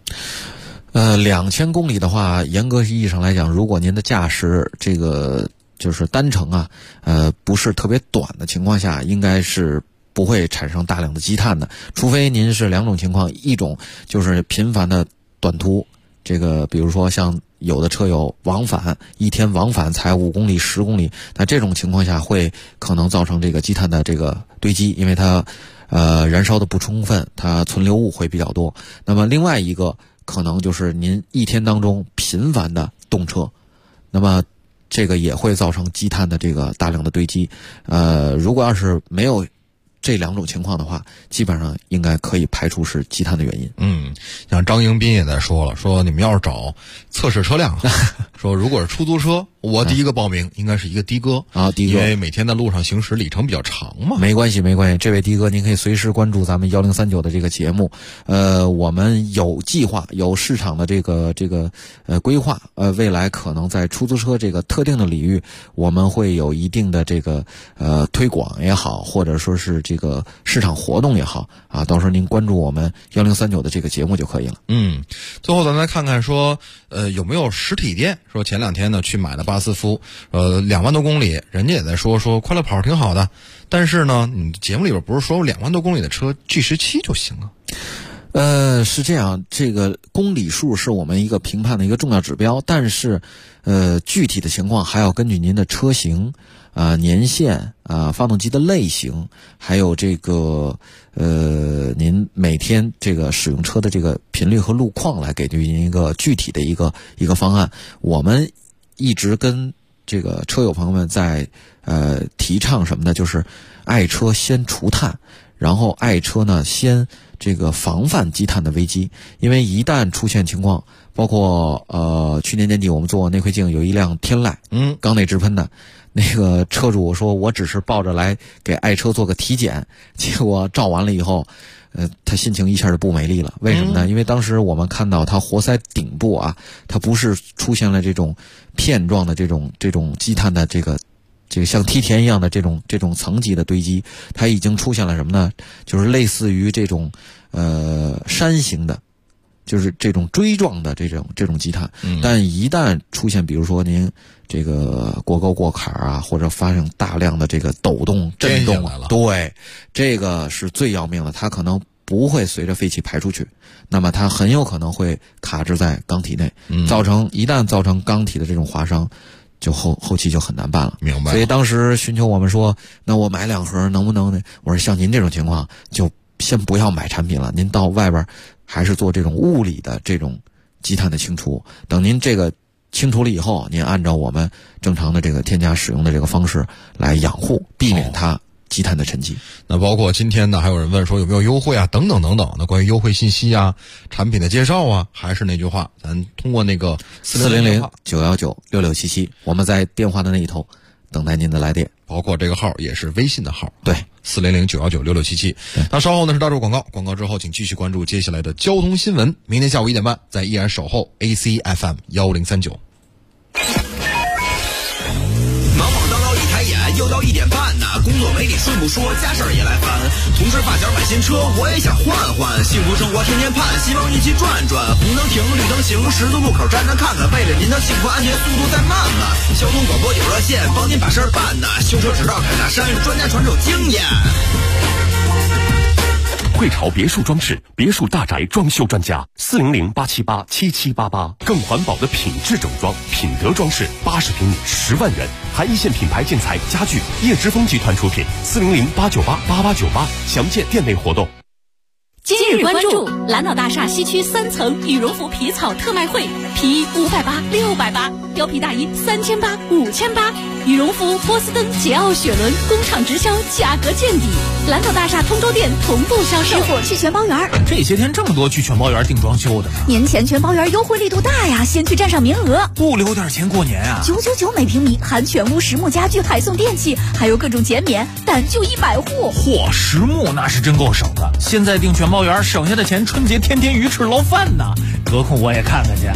？2000公里的话，严格意义上来讲，如果您的驾驶这个就是单程啊，不是特别短的情况下，应该是不会产生大量的积碳的，除非您是2种情况，一种就是频繁的短途，这个比如说像有的车友往返一天往返才5公里、10公里，那这种情况下会可能造成这个积碳的这个堆积，因为它燃烧的不充分，它存留物会比较多。那么另外一个可能就是您一天当中频繁的动车，那么这个也会造成积碳的这个大量的堆积。如果要是没有这2种情况的话，基本上应该可以排除是积碳的原因。 像张迎宾也在说了，说你们要是找测试车辆，说如果是出租车，我第一个报名应该是一个的哥啊，的哥， 因为每天在路上行驶里程比较长嘛。 没关系，这位的哥，您可以随时关注咱们1039的这个节目。我们有计划，有市场的这个规划，未来可能在出租车这个特定的领域，我们会有一定的这个推广也好，或者说是这个市场活动也好啊，到时候您关注我们1039的这个节目就可以了。 最后咱来看看说，有没有实体店？说前2天呢去买了巴斯夫，2万多公里，人家也在说快乐跑挺好的，但是呢，你节目里边不是说2万多公里的车 G17 就行啊？ 是这样，这个公里数是我们一个评判的一个重要指标，但是具体的情况还要根据您的车型年限发动机的类型，还有这个您每天这个使用车的这个频率和路况来给您一个具体的一个方案。我们一直跟这个车友朋友们在提倡什么呢？就是爱车先除碳，然后爱车呢先这个防范积碳的危机。因为一旦出现情况，包括去年年底我们做内窥镜有一辆天籁，缸内直喷的，那个车主说我只是抱着来给爱车做个体检，结果照完了以后他心情一下就不美丽了。为什么呢？因为当时我们看到他活塞顶部啊，它不是出现了这种片状的这种积碳的这个像梯田一样的这种层级的堆积，它已经出现了什么呢？就是类似于这种山形的，就是这种锥状的这种积碳。但一旦出现比如说您这个过沟过坎啊，或者发生大量的这个抖动震动，对，这个是最要命的，它可能不会随着废气排出去，那么它很有可能会卡滞在缸体内，一旦造成缸体的这种划伤，就后期就很难办了。 明白。 所以当时寻求我们说，那我买2盒能不能呢？我说像您这种情况就先不要买产品了，您到外边还是做这种物理的这种积碳的清除，等您这个清除了以后，您按照我们正常的这个添加使用的这个方式来养护，避免它积碳的沉积。 那包括今天呢，还有人问说有没有优惠啊，等等。那关于优惠信息啊、产品的介绍啊，还是那句话，咱通过那个 400-919-6677，我们在电话的那一头等待您的来电。 包括这个号也是微信的号， 对 ，400-919-6677。那稍后呢是大众广告，广告之后请继续关注接下来的交通新闻。明天下午1点半，在依然守候 ACFM 1039。 忙忙叨叨一抬眼，又到1点半呢。工作没你顺不说，家事儿也来烦。同事发小买新车，我也想换换。幸福生活天天盼，希望一起转转。红灯停，绿灯行，十字路口站站看看。为了您的幸福安全，速度再慢慢。交通广播有热线，帮您把事儿办呢。修车直到凯大山，专家传授经验。 汇潮别墅装饰，别墅大宅装修专家，400-878-7788，更环保的品质整装，品德装饰，80平米10万元，含一线品牌建材家具，叶之峰集团出品，400-898-8898，详见店内活动。 今日关注蓝岛大厦西区3层羽绒服皮草特卖会，皮衣580、680，貂皮大衣3800、5800，羽绒服波司登、捷奥、雪伦工厂直销，价格见底。蓝岛大厦通州店同步销售。 师傅去全包园， 这些天这么多去全包园订装修的呢。 年前全包园优惠力度大呀，先去占上名额， 不留点钱过年啊 ！999每平米，含全屋实木家具，还送电器，还有各种减免，但就100户。 嚯，实木那是真够省的。现在订全包园，省下的钱春节天天鱼翅捞饭呢。得空我也看看去。